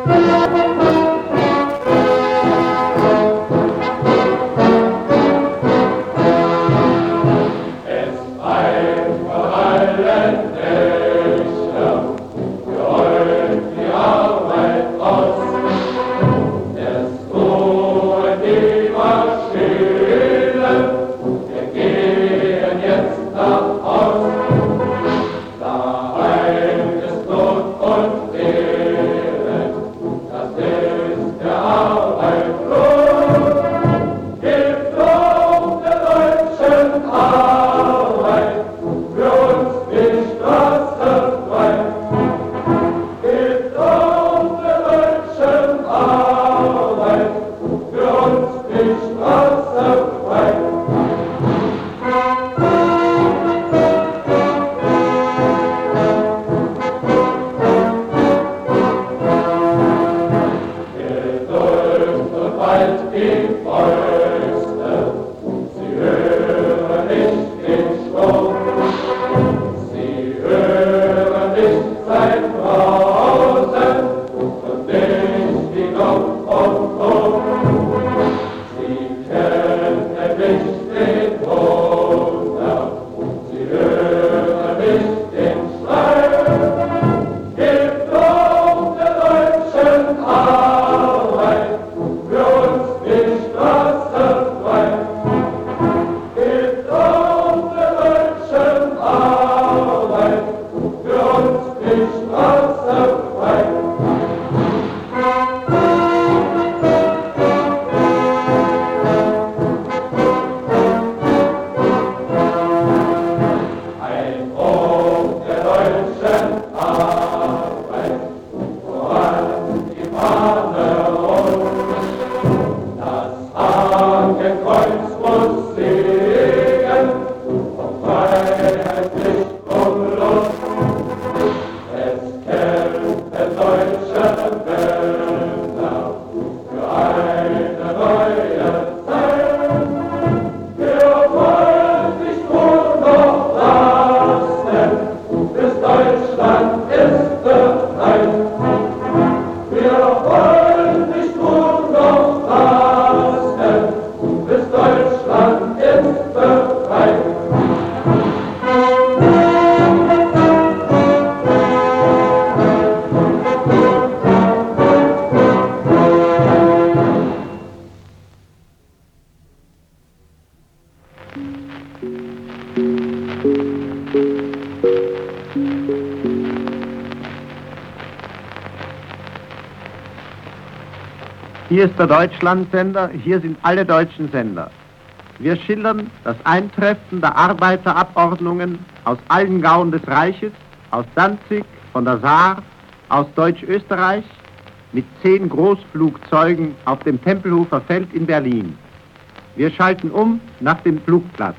Hier ist der Deutschlandsender, hier sind alle deutschen Sender. Wir schildern das Eintreffen der Arbeiterabordnungen aus allen Gauen des Reiches, aus Danzig, von der Saar, aus Deutsch-Österreich, mit 10 Großflugzeugen auf dem Tempelhofer Feld in Berlin. Wir schalten um nach dem Flugplatz.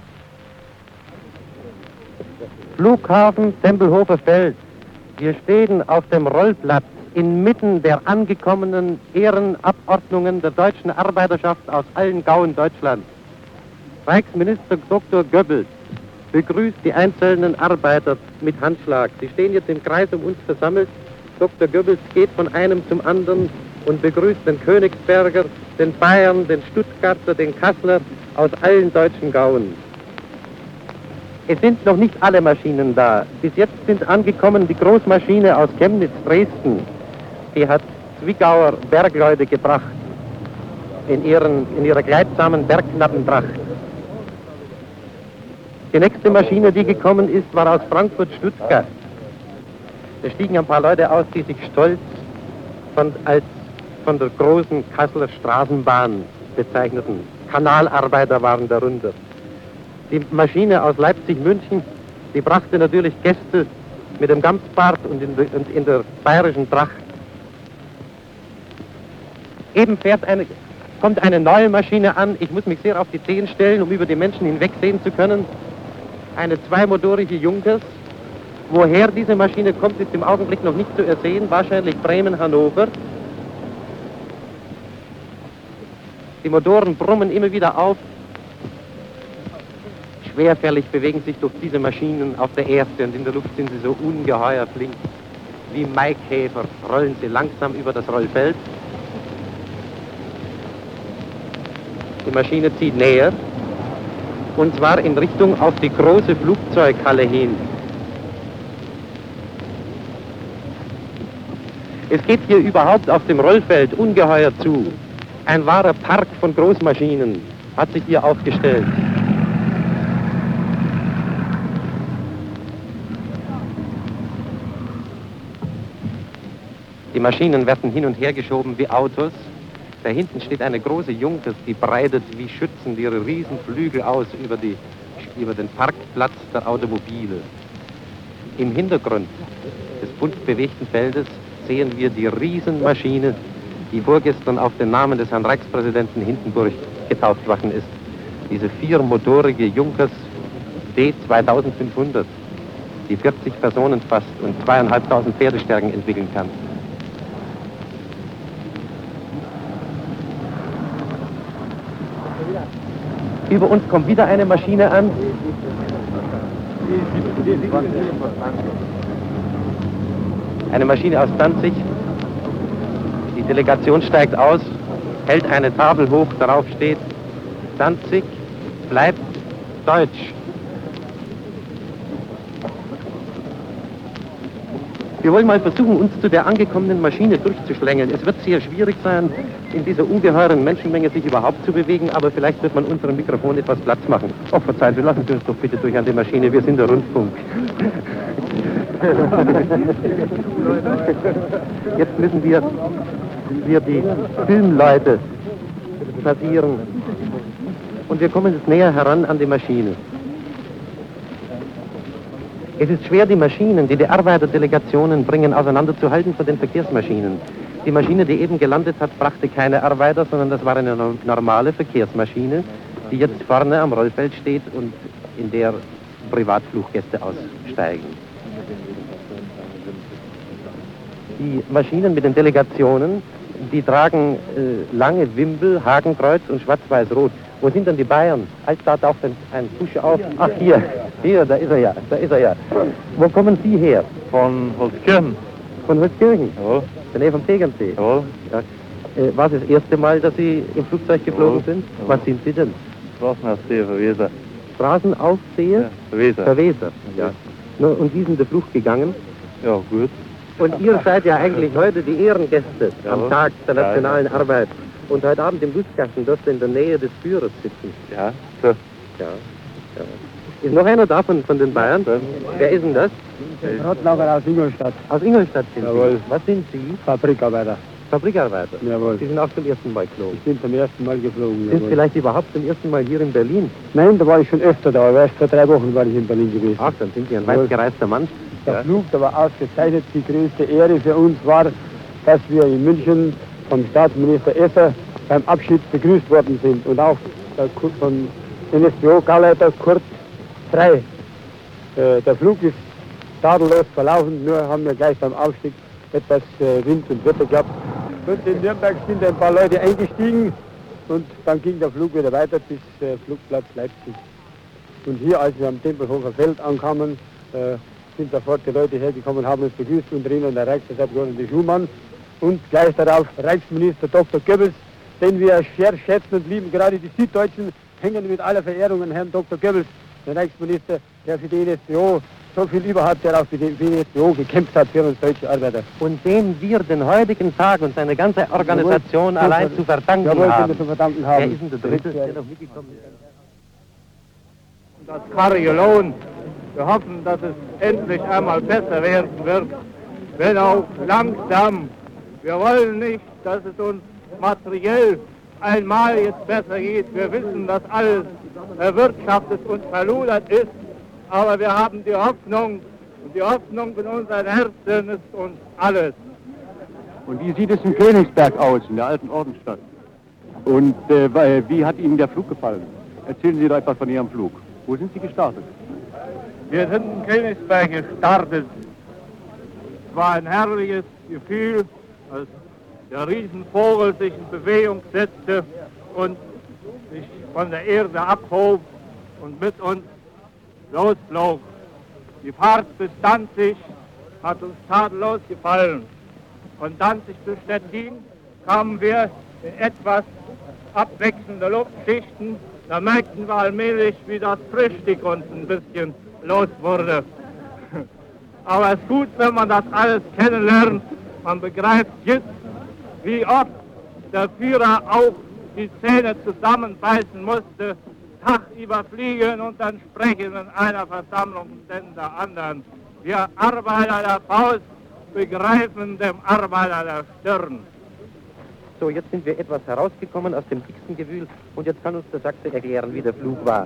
Flughafen Tempelhofer Feld. Wir stehen auf dem Rollplatz inmitten der angekommenen Ehrenabordnungen der deutschen Arbeiterschaft aus allen Gauen Deutschlands. Reichsminister Dr. Goebbels begrüßt die einzelnen Arbeiter mit Handschlag. Sie stehen jetzt im Kreis um uns versammelt. Dr. Goebbels geht von einem zum anderen und begrüßt den Königsberger, den Bayern, den Stuttgarter, den Kasseler aus allen deutschen Gauen. Es sind noch nicht alle Maschinen da. Bis jetzt sind angekommen die Großmaschine aus Chemnitz, Dresden. Die hat Zwickauer Bergleute gebracht in ihrer kleidsamen Bergknappentracht. Die nächste Maschine, die gekommen ist, war aus Frankfurt-Stuttgart. Da stiegen ein paar Leute aus, die sich stolz von der großen Kasseler Straßenbahn bezeichneten. Kanalarbeiter waren darunter. Die Maschine aus Leipzig-München, die brachte natürlich Gäste mit dem Gamsbart und in der bayerischen Tracht. Eben kommt eine neue Maschine an. Ich muss mich sehr auf die Zehen stellen, um über die Menschen hinwegsehen zu können. Eine zweimotorige Junkers. Woher diese Maschine kommt, ist im Augenblick noch nicht zu ersehen. Wahrscheinlich Bremen, Hannover. Die Motoren brummen immer wieder auf. Schwerfällig bewegen sich durch diese Maschinen auf der Erde und in der Luft sind sie so ungeheuer flink. Wie Maikäfer rollen sie langsam über das Rollfeld. Die Maschine zieht näher, und zwar in Richtung auf die große Flugzeughalle hin. Es geht hier überhaupt auf dem Rollfeld ungeheuer zu. Ein wahrer Park von Großmaschinen hat sich hier aufgestellt. Die Maschinen werden hin und her geschoben wie Autos. Da hinten steht eine große Junkers, die breitet wie schützend ihre Riesenflügel aus über den Parkplatz der Automobile. Im Hintergrund des bunt bewegten Feldes sehen wir die Riesenmaschine, die vorgestern auf den Namen des Herrn Reichspräsidenten Hindenburg getauft worden ist. Diese viermotorige Junkers D2500, die 40 Personen fasst und 2.500 Pferdestärken entwickeln kann. Über uns kommt wieder eine Maschine an. Eine Maschine aus Danzig. Die Delegation steigt aus, hält eine Tafel hoch, darauf steht: Danzig bleibt deutsch. Wir wollen mal versuchen, uns zu der angekommenen Maschine durchzuschlängeln. Es wird sehr schwierig sein, in dieser ungeheuren Menschenmenge sich überhaupt zu bewegen, aber vielleicht wird man unserem Mikrofon etwas Platz machen. Oh, verzeihen Sie, lassen Sie uns doch bitte durch an die Maschine, wir sind der Rundfunk. Jetzt müssen wir die Filmleute passieren. Und wir kommen jetzt näher heran an die Maschine. Es ist schwer, die Maschinen, die die Arbeiterdelegationen bringen, auseinanderzuhalten von den Verkehrsmaschinen. Die Maschine, die eben gelandet hat, brachte keine Arbeiter, sondern das war eine normale Verkehrsmaschine, die jetzt vorne am Rollfeld steht und in der Privatfluggäste aussteigen. Die Maschinen mit den Delegationen, die tragen lange Wimpel, Hakenkreuz und schwarz-weiß-rot. Wo sind denn die Bayern? Da taucht ein Busch auf. Ach, hier, da ist er ja. Wo kommen Sie her? Von Holzkirchen. Von Holzkirchen? Ja. In der Nähe vom Tegernsee? Ja. Ja. War es das erste Mal, dass Sie im Flugzeug geflogen sind? Ja. Was sind Sie denn? Straßenaufseher, Verweser. Straßenaufseher? Ja, Verweser. Verweser, ja. No, und wie sind der Flug gegangen? Ja, gut. Und ihr seid ja eigentlich heute die Ehrengäste am Tag der nationalen Ja. Arbeit. Und heute Abend im Gutsgarten dürft ihr in der Nähe des Führers sitzen. Ja, so. Ja. Ist noch einer da von den Bayern? Ja. Wer ist denn das? Rottlacher aus Ingolstadt, Aus Ingolstadt sind Jawohl. Sie. Was sind Sie? Fabrikarbeiter. Fabrikarbeiter. Jawohl. Sie sind auch zum ersten Mal geflogen. Ich bin zum ersten Mal geflogen. Sind Jawohl. vielleicht überhaupt zum ersten Mal hier in Berlin? Nein, da war ich schon öfter da, aber erst vor 3 Wochen war ich in Berlin gewesen. Ach, dann sind Sie ein Jawohl. weit gereister Mann. Der Ja. Flug, der war ausgezeichnet. Die größte Ehre für uns war, dass wir in München vom Staatsminister Esser beim Abschied begrüßt worden sind und auch vom NSBO-Gauleiter Kurt Frey. Der Flug ist tadellos verlaufen, nur haben wir gleich beim Aufstieg etwas Wind und Wetter gehabt. Und in Nürnberg sind ein paar Leute eingestiegen und dann ging der Flug wieder weiter bis Flugplatz Leipzig. Und hier, als wir am Tempelhofer Feld ankamen, sind sofort die Leute hergekommen, haben uns begrüßt, unter ihnen der Reichstagsabgeordnete Schumann und gleich darauf Reichsminister Dr. Goebbels, den wir sehr schätzen und lieben. Gerade die Süddeutschen hängen mit aller Verehrung an Herrn Dr. Goebbels, den Reichsminister, der für die NSBO so viel über hat, der auch für die NSBO gekämpft hat für uns deutsche Arbeiter. Und dem wir den heutigen Tag und seine ganze Organisation Jawohl. allein zu verdanken Jawohl, haben. den wir zu verdanken Wer haben. ist denn der Dritte, der noch mitgekommen ist? Das Kariolohn. Wir hoffen, dass es endlich einmal besser werden wird, wenn auch langsam. Wir wollen nicht, dass es uns materiell einmal jetzt besser geht. Wir wissen, dass alles erwirtschaftet und verludert ist, aber wir haben die Hoffnung, und die Hoffnung in unseren Herzen ist uns alles. Und wie sieht es in Königsberg aus, in der alten Ordensstadt? Und wie hat Ihnen der Flug gefallen? Erzählen Sie doch etwas von Ihrem Flug. Wo sind Sie gestartet? Wir sind in Königsberg gestartet. Es war ein herrliches Gefühl, als der Riesenvogel sich in Bewegung setzte und sich von der Erde abhob und mit uns losflog. Die Fahrt bis Danzig hat uns tadellos gefallen. Von Danzig bis Stettin kamen wir in etwas abwechselnde Luftschichten. Da merkten wir allmählich, wie das Frühstück uns ein bisschen los wurde. Aber es ist gut, wenn man das alles kennenlernt. Man begreift jetzt, wie oft der Führer auch die Zähne zusammenbeißen musste, Tag überfliegen und dann sprechen in einer Versammlung denn der anderen. Wir Arbeiter der Faust begreifen dem Arbeiter der Stirn. So, jetzt sind wir etwas herausgekommen aus dem dicksten Gewühl und jetzt kann uns der Sachse erklären, wie der Flug war.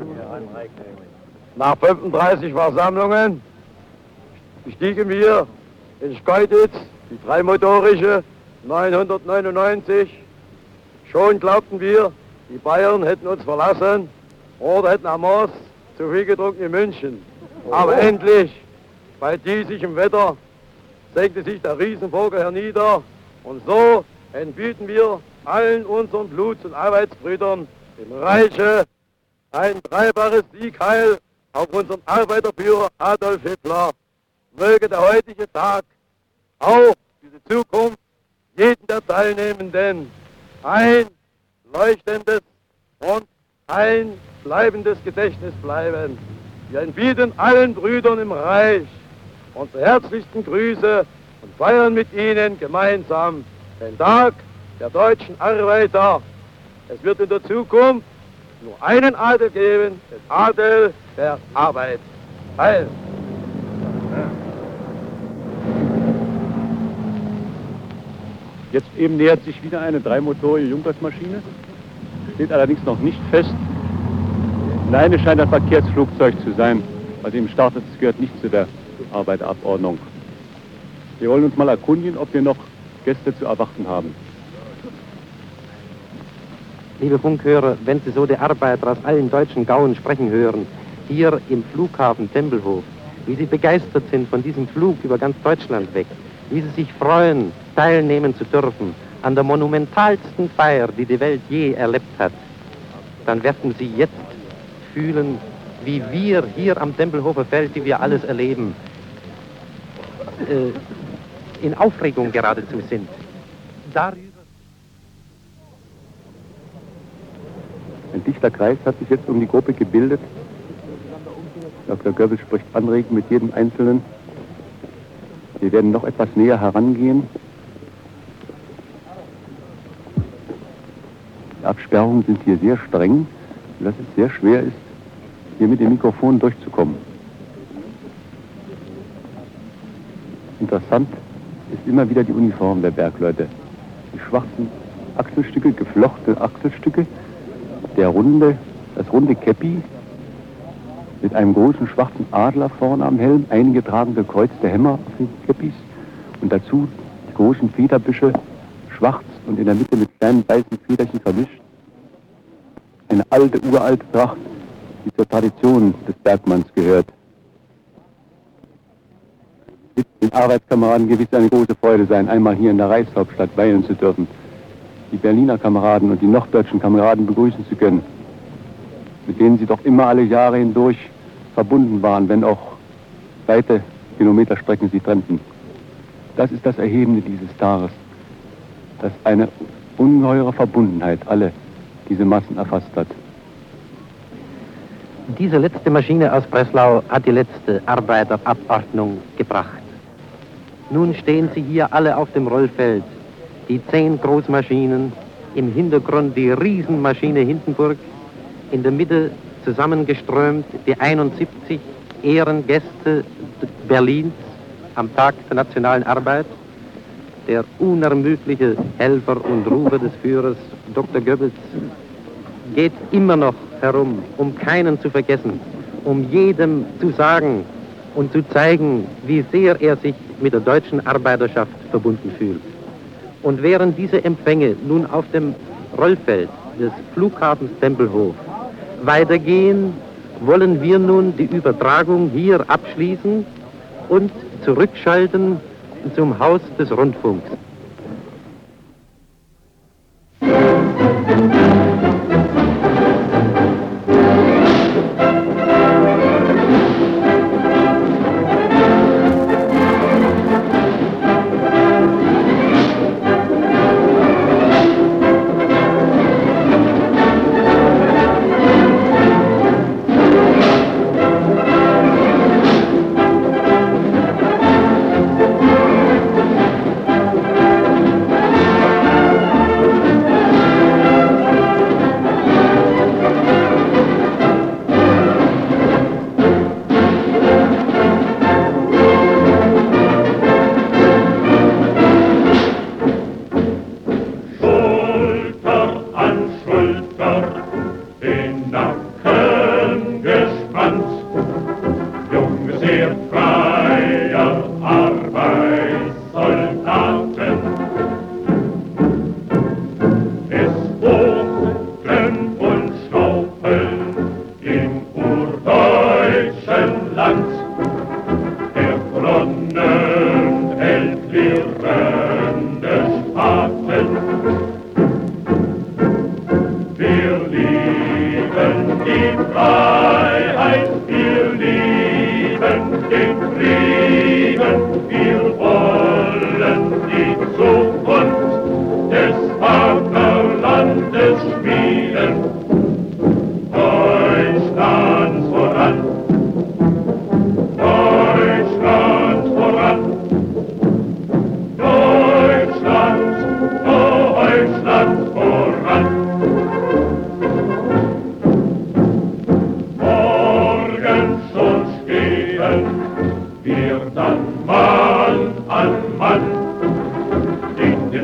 Nach 35 Versammlungen stiegen wir in Schkeuditz, die dreimotorische 999. Schon glaubten wir, die Bayern hätten uns verlassen oder hätten am Mars zu viel getrunken in München. Aber endlich, bei diesigem Wetter, senkte sich der Riesenvogel hernieder und so entbieten wir allen unseren Bluts- und Arbeitsbrüdern im Reiche ein dreifaches Siegheil auf unseren Arbeiterführer Adolf Hitler. Möge der heutige Tag auch diese Zukunft jeden der Teilnehmenden ein leuchtendes und ein bleibendes Gedächtnis bleiben. Wir entbieten allen Brüdern im Reich unsere herzlichsten Grüße und feiern mit ihnen gemeinsam den Tag der deutschen Arbeiter. Es wird in der Zukunft nur einen Adel geben, den Adel der Arbeit. Heil! Jetzt eben nähert sich wieder eine dreimotorige Junkersmaschine. Steht allerdings noch nicht fest. Nein, es scheint ein Verkehrsflugzeug zu sein. Was eben startet, es gehört nicht zu der Arbeiterabordnung. Wir wollen uns mal erkundigen, ob wir noch Gäste zu erwarten haben. Liebe Funkhörer, wenn Sie so die Arbeiter aus allen deutschen Gauen sprechen hören, hier im Flughafen Tempelhof, wie sie begeistert sind von diesem Flug über ganz Deutschland weg, wie sie sich freuen, teilnehmen zu dürfen an der monumentalsten Feier, die die Welt je erlebt hat, dann werden Sie jetzt fühlen, wie wir hier am Tempelhofer Feld, die wir alles erleben, in Aufregung geradezu sind. Darüber. Ein dichter Kreis hat sich jetzt um die Gruppe gebildet. Dr. Goebbels spricht anregend mit jedem Einzelnen. Wir werden noch etwas näher herangehen. Die Absperrungen sind hier sehr streng, sodass es sehr schwer ist, hier mit dem Mikrofon durchzukommen. Interessant ist immer wieder die Uniform der Bergleute. Die schwarzen Achselstücke, geflochtene Achselstücke, das runde Käppi mit einem großen schwarzen Adler vorne am Helm, einige tragen gekreuzte Hämmer auf den Käppis und dazu die großen Federbüsche, schwarz und in der Mitte mit kleinen weißen Federchen vermischt. Eine uralte Tracht, die zur Tradition des Bergmanns gehört. Wird den Arbeitskameraden gewiss eine große Freude sein, einmal hier in der Reichshauptstadt weilen zu dürfen, die Berliner Kameraden und die norddeutschen Kameraden begrüßen zu können, mit denen sie doch immer alle Jahre hindurch verbunden waren, wenn auch weite Kilometerstrecken sie trennten. Das ist das Erhebende dieses Tages, dass eine ungeheure Verbundenheit alle diese Massen erfasst hat. Diese letzte Maschine aus Breslau hat die letzte Arbeiterabordnung gebracht. Nun stehen sie hier alle auf dem Rollfeld. Die 10 Großmaschinen, im Hintergrund die Riesenmaschine Hindenburg, in der Mitte zusammengeströmt die 71 Ehrengäste Berlins am Tag der nationalen Arbeit, der unermüdliche Helfer und Rufer des Führers Dr. Goebbels geht immer noch herum, um keinen zu vergessen, um jedem zu sagen und zu zeigen, wie sehr er sich mit der deutschen Arbeiterschaft verbunden fühlt. Und während diese Empfänge nun auf dem Rollfeld des Flughafens Tempelhof weitergehen, wollen wir nun die Übertragung hier abschließen und zurückschalten zum Haus des Rundfunks.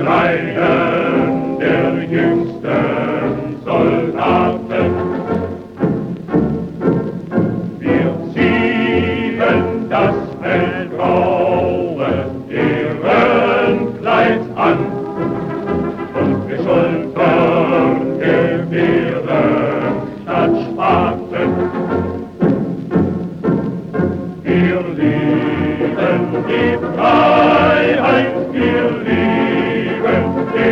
Reihen der jüngsten Soldaten. Wir ziehen das hellgraue Ehrenkleid an und wir schultern Gewehre statt Spaten. Wir lieben die Freiheit, wir lieben die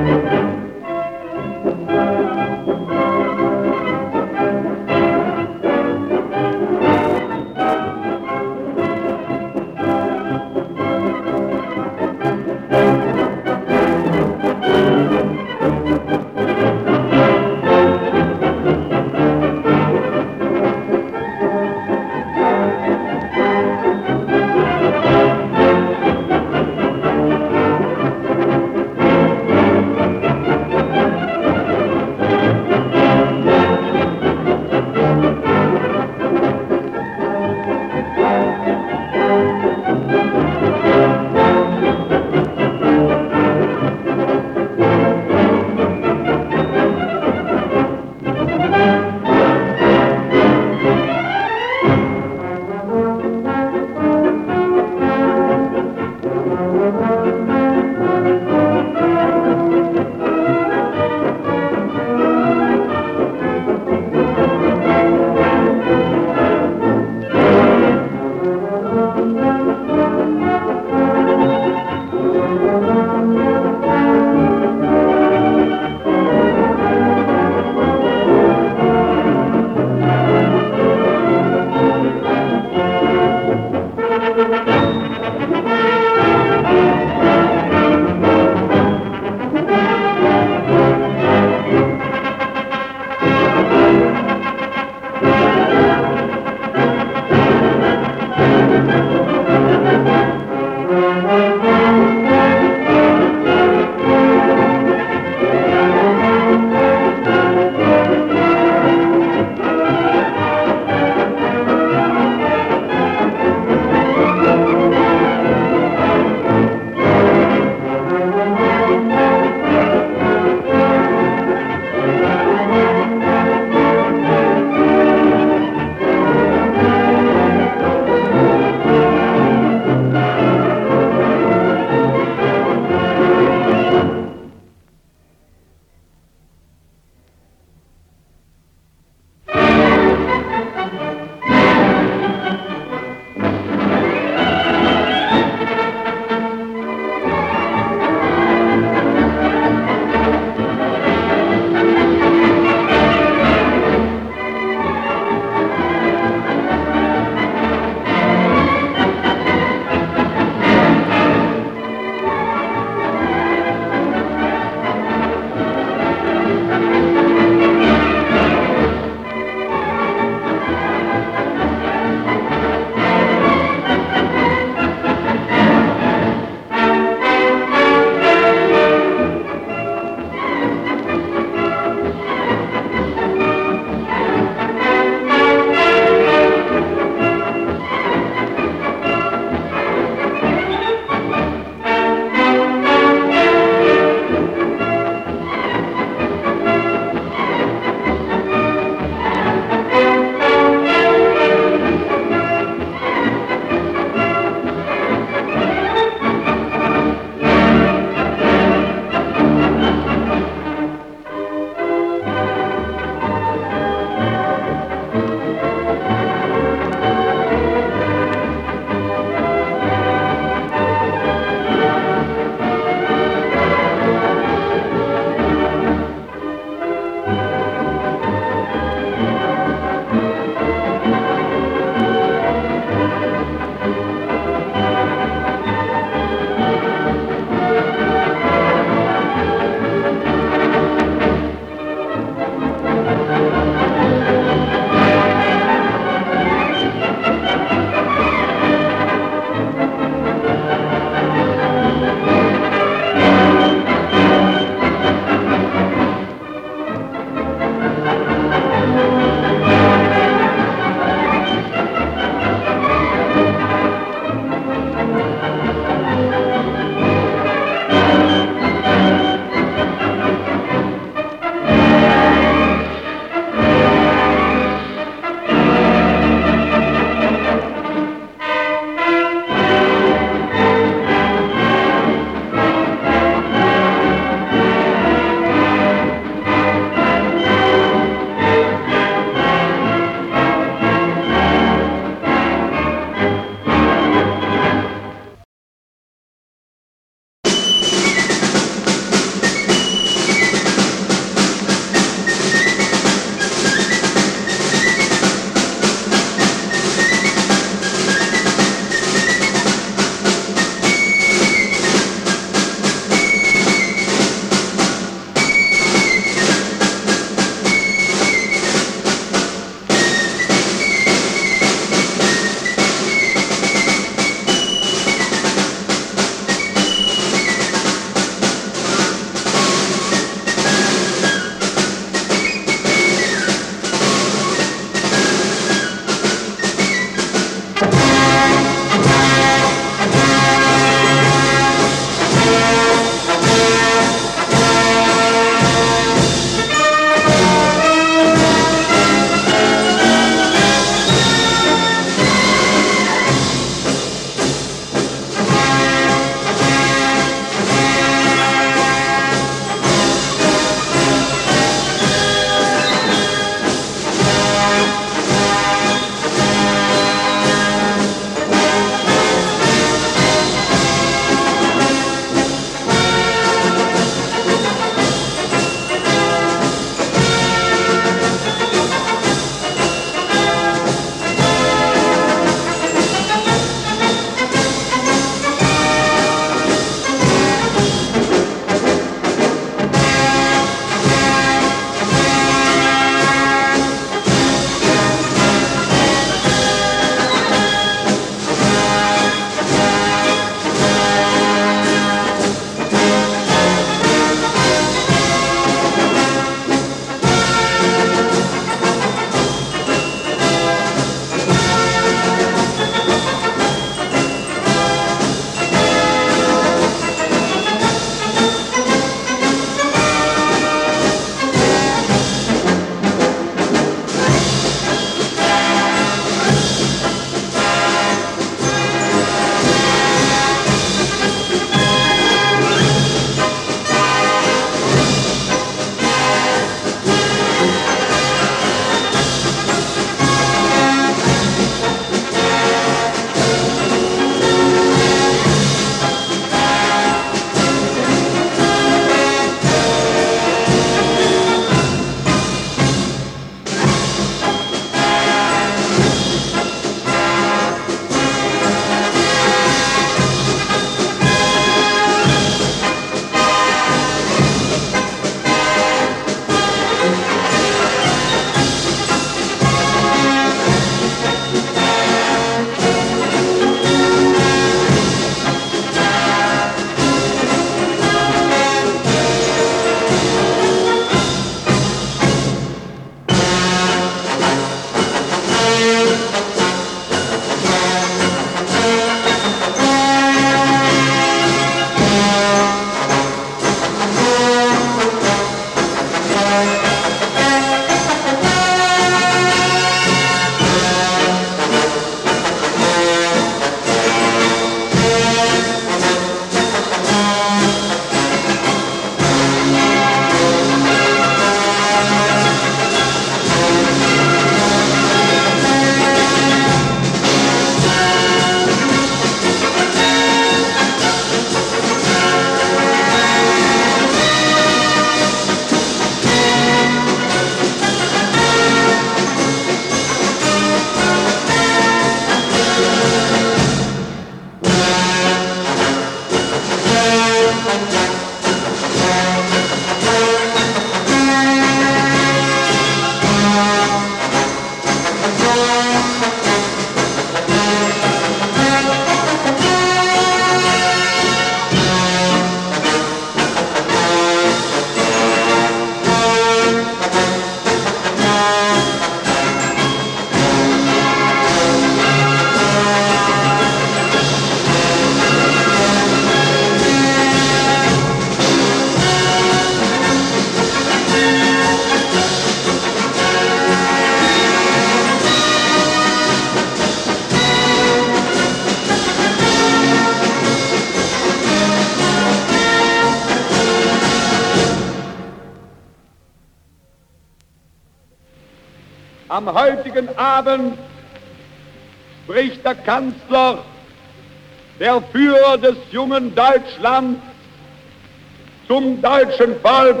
Am heutigen Abend spricht der Kanzler, der Führer des jungen Deutschlands, zum deutschen Volk.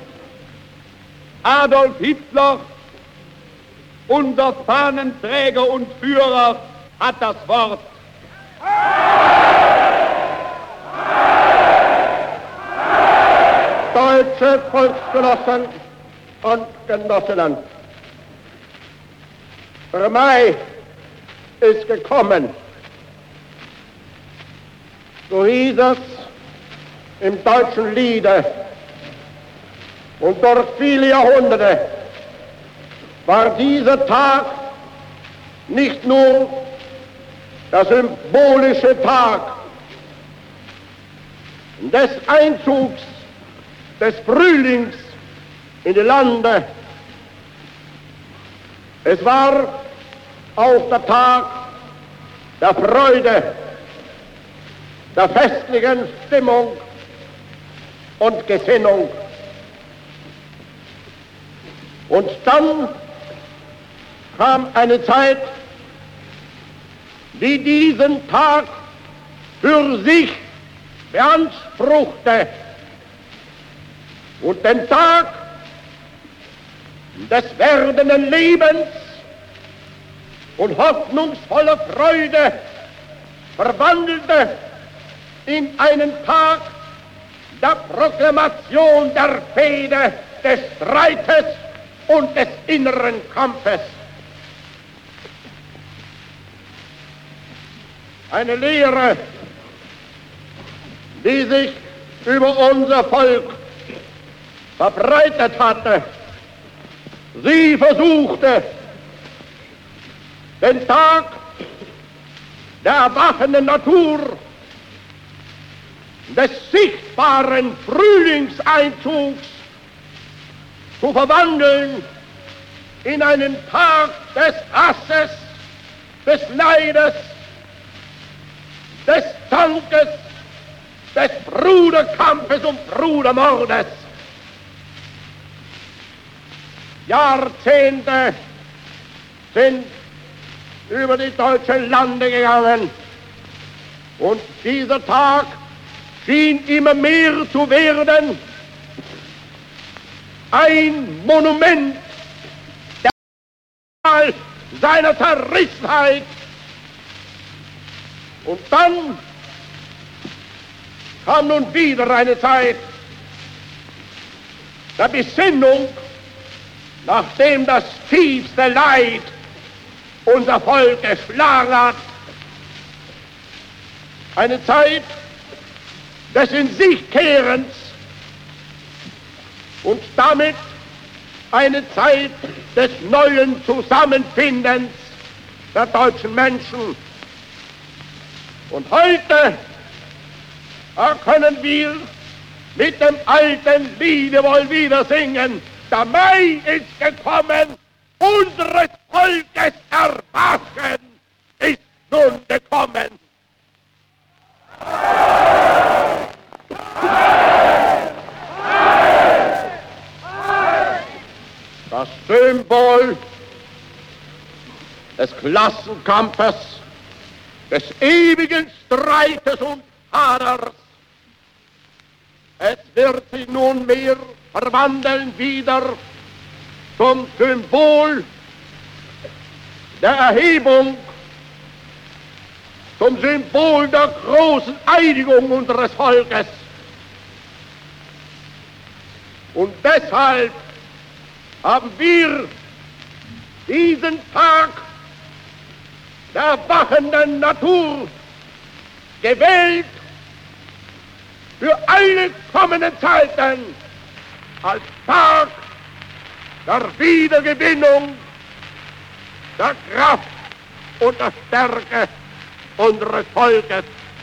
Adolf Hitler, unser Fahnenträger und Führer, hat das Wort. Deutsche Volksgenossen und Genossinnen, der Mai ist gekommen. So hieß es im deutschen Liede, und durch viele Jahrhunderte war dieser Tag nicht nur der symbolische Tag des Einzugs des Frühlings in die Lande. Es war auch der Tag der Freude, der festlichen Stimmung und Gesinnung. Und dann kam eine Zeit, die diesen Tag für sich beanspruchte und den Tag des werdenden Lebens und hoffnungsvoller Freude verwandelte in einen Tag der Proklamation der Fehde, des Streites und des inneren Kampfes. Eine Lehre, die sich über unser Volk verbreitet hatte. Sie versuchte, den Tag der erwachenden Natur, des sichtbaren Frühlingseinzugs zu verwandeln in einen Tag des Hasses, des Leides, des Zankes, des Bruderkampfes und Brudermordes. Jahrzehnte sind über die deutschen Lande gegangen und dieser Tag schien immer mehr zu werden ein Monument der seiner Zerrissenheit. Und dann kam nun wieder eine Zeit der Besinnung, nachdem das tiefste Leid unser Volk geschlagen hat. Eine Zeit des In-sich-Kehrens und damit eine Zeit des neuen Zusammenfindens der deutschen Menschen. Und heute können wir mit dem alten Liede wohl wieder singen: Der Mai ist gekommen, unseres Volkes Erwachen ist nun gekommen. Das Symbol des Klassenkampfes, des ewigen Streites und Haders, es wird sich nunmehr verwandeln wieder zum Symbol der Erhebung, zum Symbol der großen Einigung unseres Volkes. Und deshalb haben wir diesen Tag der erwachenden Natur gewählt für alle kommenden Zeiten als Tag der Wiedergewinnung der Kraft und der Stärke unseres Volkes.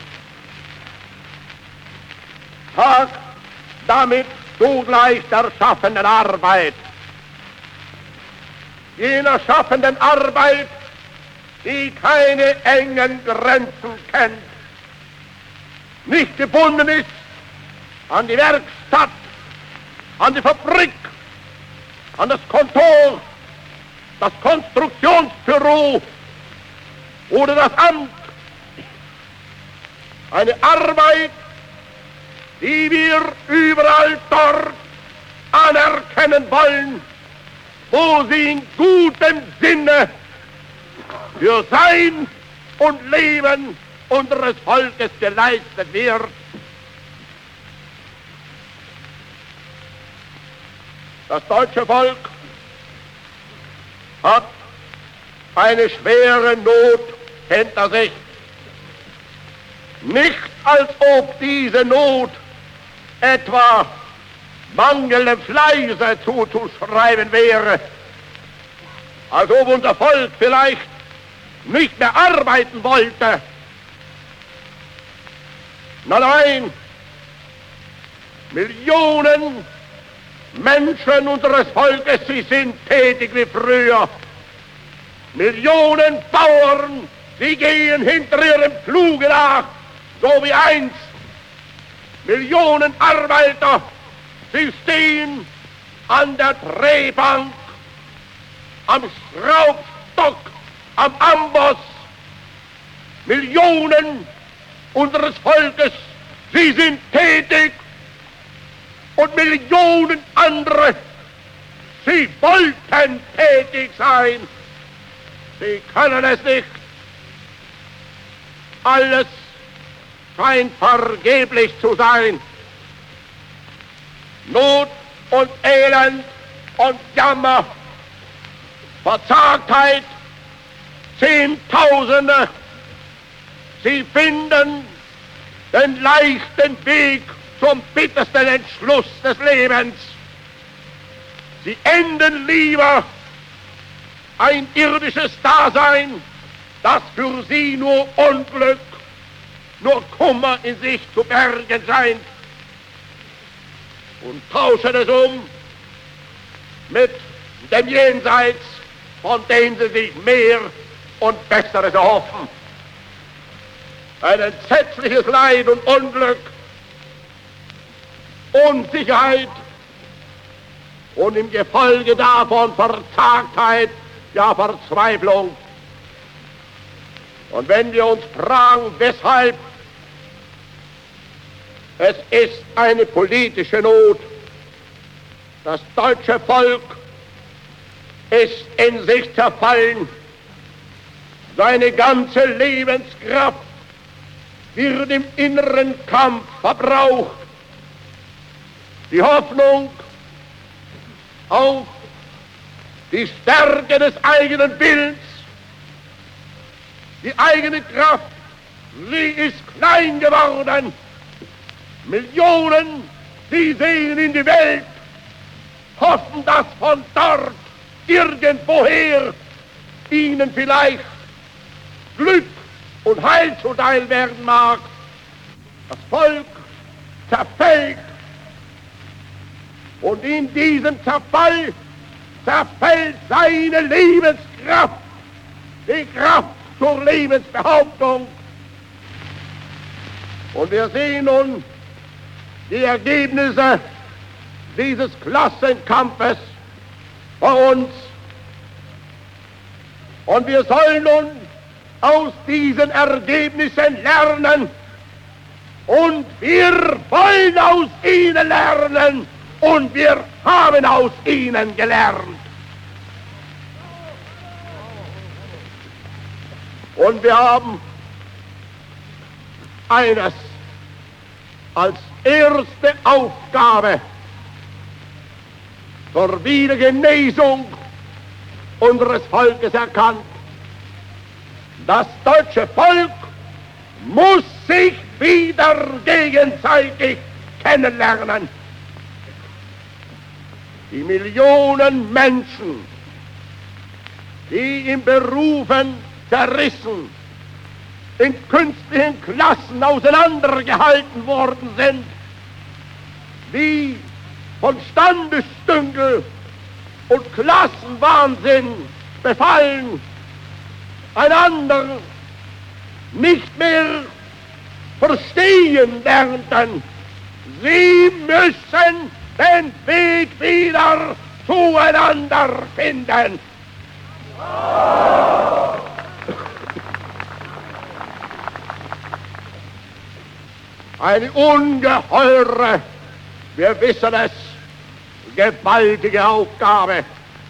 Tag damit zugleich der schaffenden Arbeit. Jener schaffenden Arbeit, die keine engen Grenzen kennt, nicht gebunden ist an die Werkstatt, an die Fabrik, an das Kontor, das Konstruktionsbüro oder das Amt. Eine Arbeit, die wir überall dort anerkennen wollen, wo sie in gutem Sinne für Sein und Leben unseres Volkes geleistet wird. Das deutsche Volk hat eine schwere Not hinter sich. Nicht als ob diese Not etwa mangelndem Fleiße zuzuschreiben wäre, als ob unser Volk vielleicht nicht mehr arbeiten wollte. Nein, Millionen Menschen unseres Volkes, sie sind tätig wie früher. Millionen Bauern, sie gehen hinter ihrem Pfluge nach, so wie einst. Millionen Arbeiter, sie stehen an der Drehbank, am Schraubstock, am Amboss. Millionen unseres Volkes, sie sind tätig. Und Millionen andere, sie wollten tätig sein. Sie können es nicht. Alles scheint vergeblich zu sein. Not und Elend und Jammer, Verzagtheit, Zehntausende, sie finden den leichten Weg zum bittersten Entschluss des Lebens. Sie enden lieber ein irdisches Dasein, das für sie nur Unglück, nur Kummer in sich zu bergen scheint, und tauschen es um mit dem Jenseits, von dem sie sich mehr und Besseres erhoffen. Ein entsetzliches Leid und Unglück, Unsicherheit und im Gefolge davon Verzagtheit, ja Verzweiflung. Und wenn wir uns fragen, weshalb, es ist eine politische Not. Das deutsche Volk ist in sich zerfallen. Seine ganze Lebenskraft wird im inneren Kampf verbraucht. Die Hoffnung auf die Stärke des eigenen Willens, die eigene Kraft, sie ist klein geworden. Millionen, sie sehen in die Welt, hoffen, dass von dort irgendwoher ihnen vielleicht Glück und Heil zuteil werden mag. Das Volk zerfällt. Und in diesem Zerfall zerfällt seine Lebenskraft, die Kraft zur Lebensbehauptung. Und wir sehen nun die Ergebnisse dieses Klassenkampfes bei uns. Und wir sollen nun aus diesen Ergebnissen lernen. Und wir wollen aus ihnen lernen. Und wir haben aus ihnen gelernt. Und wir haben eines als erste Aufgabe zur Wiedergenesung unseres Volkes erkannt. Das deutsche Volk muss sich wieder gegenseitig kennenlernen. Die Millionen Menschen, die in Berufen zerrissen, in künstlichen Klassen auseinandergehalten worden sind, die von Standesdünkel und Klassenwahnsinn befallen, einander nicht mehr verstehen lernten. Sie müssen den Weg wieder zueinander finden. Eine ungeheure, wir wissen es, gewaltige Aufgabe.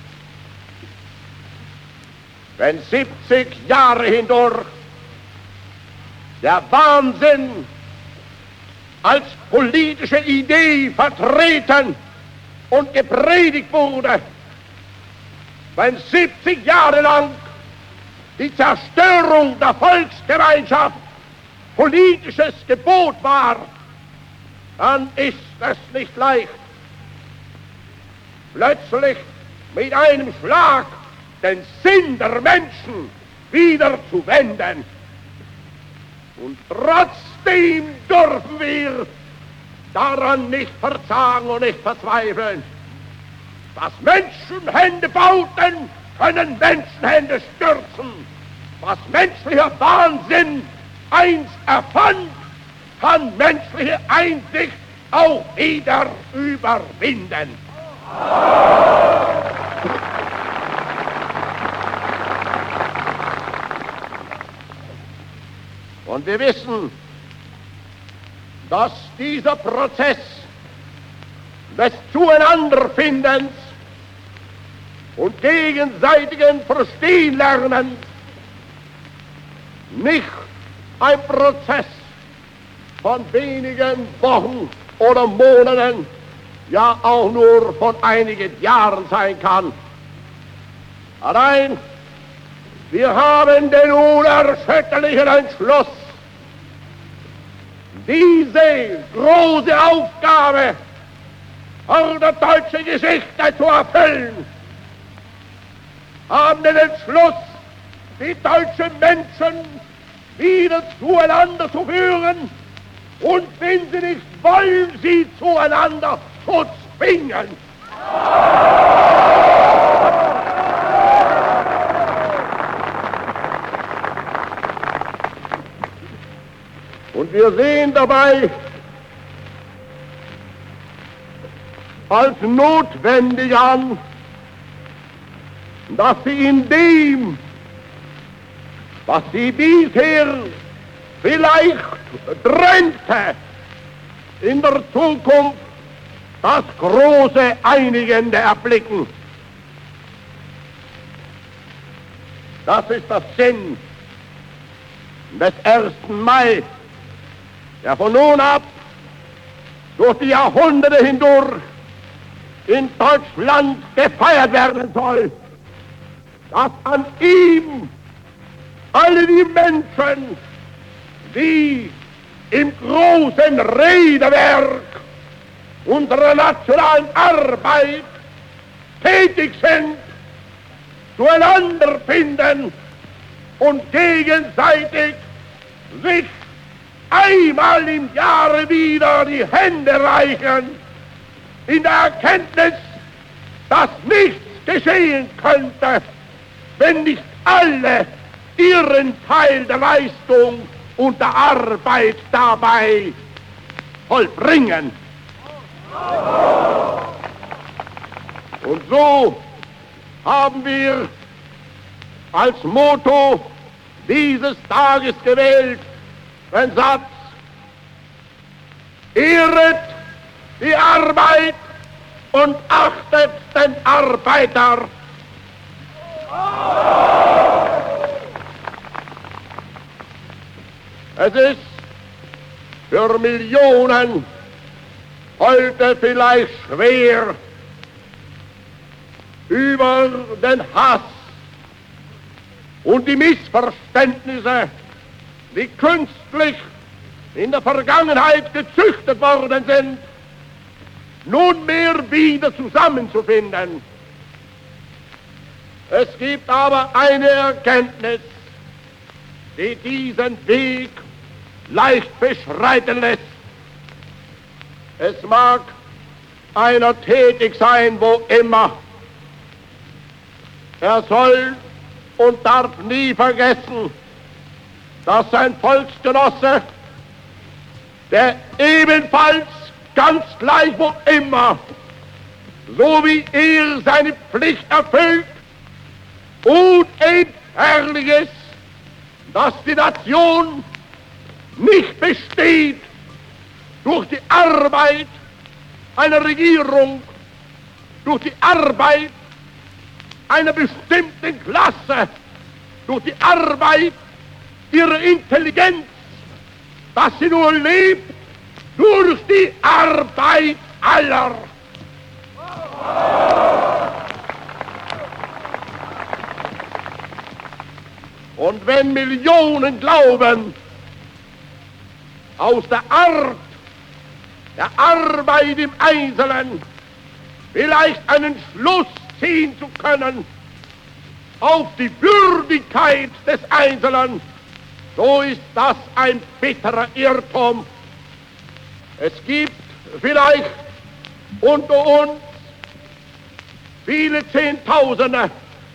Wenn 70 Jahre hindurch der Wahnsinn als politische Idee vertreten und gepredigt wurde, wenn 70 Jahre lang die Zerstörung der Volksgemeinschaft politisches Gebot war, dann ist es nicht leicht, plötzlich mit einem Schlag den Sinn der Menschen wieder zu wenden. Und trotzdem dürfen wir daran nicht verzagen und nicht verzweifeln. Was Menschenhände bauten, können Menschenhände stürzen. Was menschlicher Wahnsinn einst erfand, kann menschliche Einsicht auch wieder überwinden. Und wir wissen, dass dieser Prozess des Zueinanderfindens und gegenseitigen Verstehenlernens nicht ein Prozess von wenigen Wochen oder Monaten, ja auch nur von einigen Jahren sein kann. Allein wir haben den unerschütterlichen Entschluss, diese große Aufgabe der deutschen Geschichte zu erfüllen, haben den Entschluss, die deutschen Menschen wieder zueinander zu führen und wenn sie nicht wollen, sie zueinander zu zwingen. Und wir sehen dabei als notwendig an, dass sie in dem, was sie bisher vielleicht trennte, in der Zukunft das große Einigende erblicken. Das ist der Sinn des 1. Mai, der von nun ab durch die Jahrhunderte hindurch in Deutschland gefeiert werden soll, dass an ihm alle die Menschen, die im großen Redewerk unserer nationalen Arbeit tätig sind, zueinander finden und gegenseitig sich einmal im Jahre wieder die Hände reichen, in der Erkenntnis, dass nichts geschehen könnte, wenn nicht alle ihren Teil der Leistung und der Arbeit dabei vollbringen. Und so haben wir als Motto dieses Tages gewählt den Satz: Ehret die Arbeit und achtet den Arbeiter. Es ist für Millionen heute vielleicht schwer, über den Hass und die Missverständnisse, die künstlich in der Vergangenheit gezüchtet worden sind, nunmehr wieder zusammenzufinden. Es gibt aber eine Erkenntnis, die diesen Weg leicht beschreiten lässt. Es mag einer tätig sein, wo immer. Er soll und darf nie vergessen, dass sein Volksgenosse, der ebenfalls ganz gleich wo immer, so wie er seine Pflicht erfüllt, Unentbehrliches, dass die Nation nicht besteht durch die Arbeit einer Regierung, durch die Arbeit einer bestimmten Klasse, durch die Arbeit ihrer Intelligenz, dass sie nur lebt durch die Arbeit aller. Und wenn Millionen glauben, aus der Art der Arbeit im Einzelnen vielleicht einen Schluss ziehen zu können auf die Würdigkeit des Einzelnen, so ist das ein bitterer Irrtum. Es gibt vielleicht unter uns viele Zehntausende,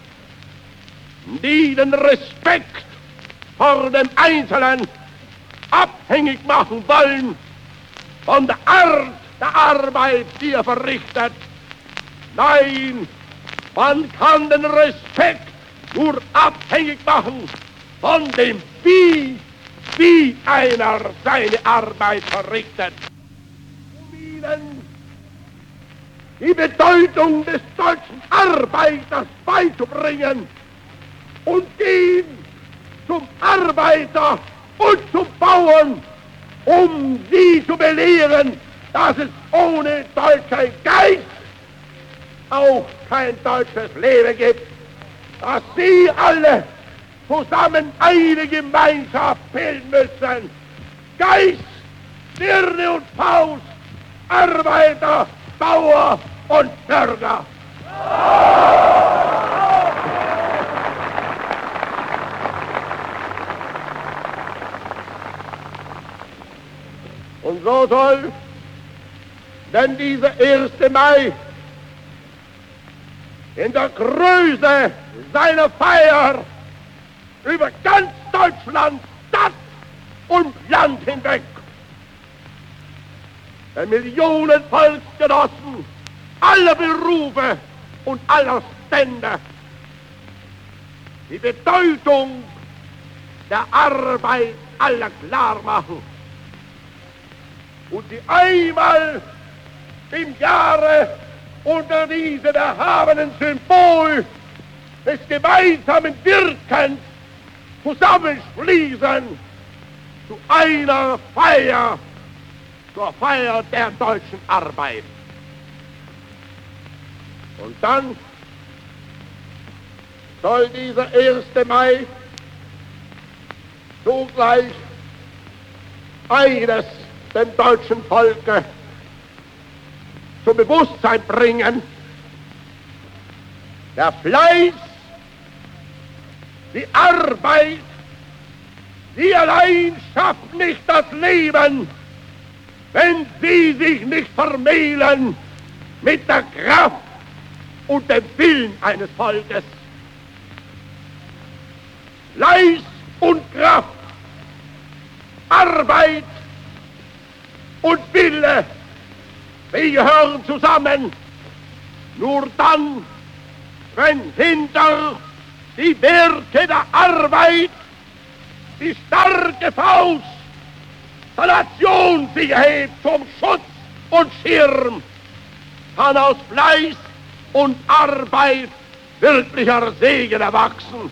die den Respekt vor dem Einzelnen abhängig machen wollen von der Art der Arbeit, die er verrichtet. Nein, man kann den Respekt nur abhängig machen von dem wie einer seine Arbeit verrichtet. Um Ihnen die Bedeutung des deutschen Arbeiters beizubringen und ihn zum Arbeiter und zum Bauern, um sie zu belehren, dass es ohne deutschen Geist auch kein deutsches Leben gibt, dass sie alle zusammen eine Gemeinschaft bilden müssen. Geist, Birne und Faust, Arbeiter, Bauer und Bürger. Und so soll denn dieser 1. Mai in der Größe seiner Feier über ganz Deutschland, Stadt und Land hinweg den Millionen Volksgenossen aller Berufe und aller Stände die Bedeutung der Arbeit aller klar machen und sie einmal im Jahre unter diesem erhabenen Symbol des gemeinsamen Wirkens zusammenschließen zu einer Feier, zur Feier der deutschen Arbeit. Und dann soll dieser 1. Mai zugleich eines dem deutschen Volke zum Bewusstsein bringen: der Fleiß, die Arbeit, die allein schafft nicht das Leben, wenn sie sich nicht vermählen mit der Kraft und dem Willen eines Volkes. Fleiß und Kraft, Arbeit und Wille, die gehören zusammen. Nur dann, wenn hinter die Werke der Arbeit die starke Faust der Nation sich erhebt zum Schutz und Schirm, kann aus Fleiß und Arbeit wirklicher Segen erwachsen.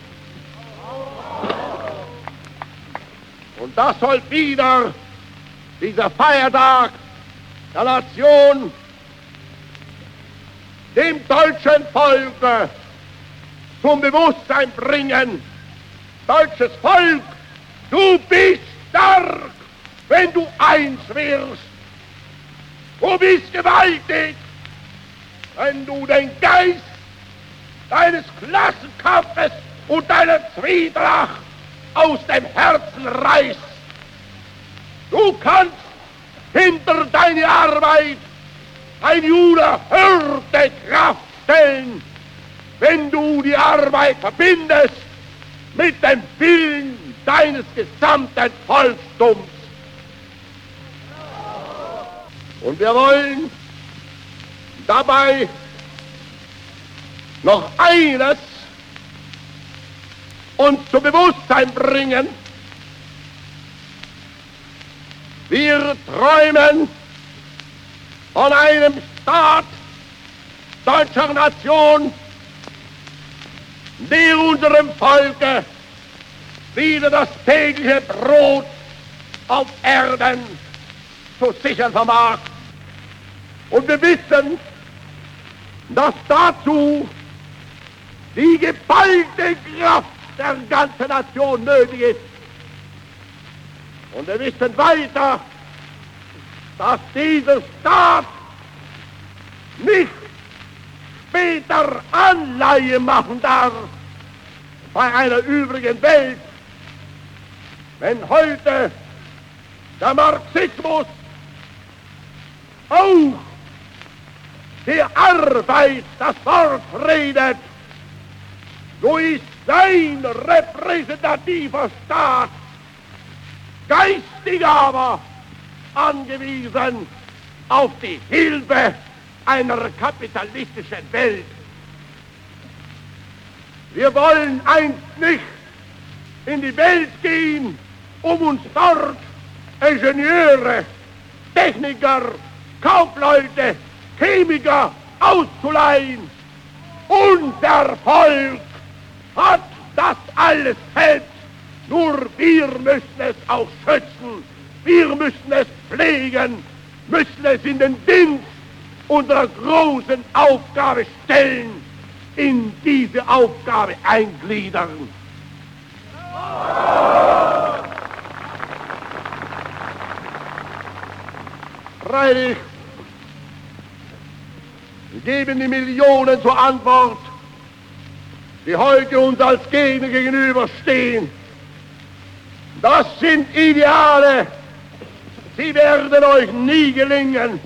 Und das soll wieder dieser Feiertag der Nation dem deutschen Volke zum Bewusstsein bringen: deutsches Volk, du bist stark, wenn du eins wirst. Du bist gewaltig, wenn du den Geist deines Klassenkampfes und deiner Zwietracht aus dem Herzen reißt. Du kannst hinter deine Arbeit eine unerhörte Kraft stellen, wenn du die Arbeit verbindest mit dem Willen deines gesamten Volkstums. Und wir wollen dabei noch eines uns zu Bewusstsein bringen. Wir träumen von einem Staat deutscher Nation, der unserem Volke wieder das tägliche Brot auf Erden zu sichern vermag. Und wir wissen, dass dazu die geballte Kraft der ganzen Nation nötig ist. Und wir wissen weiter, dass dieser Staat nicht später Anleihe machen darf bei einer übrigen Welt, wenn heute der Marxismus auch der Arbeit das Wort redet, so ist sein repräsentativer Staat geistig aber angewiesen auf die Hilfe einer kapitalistischen Welt. Wir wollen einst nicht in die Welt gehen, um uns dort Ingenieure, Techniker, Kaufleute, Chemiker auszuleihen. Unser Volk hat das alles selbst, nur wir müssen es auch schützen. Wir müssen es pflegen, müssen es in den Dienst unserer großen Aufgabe stellen, in diese Aufgabe eingliedern. Freilich geben die Millionen zur Antwort, die heute uns als Gegner gegenüberstehen. Das sind Ideale, sie werden euch nie gelingen.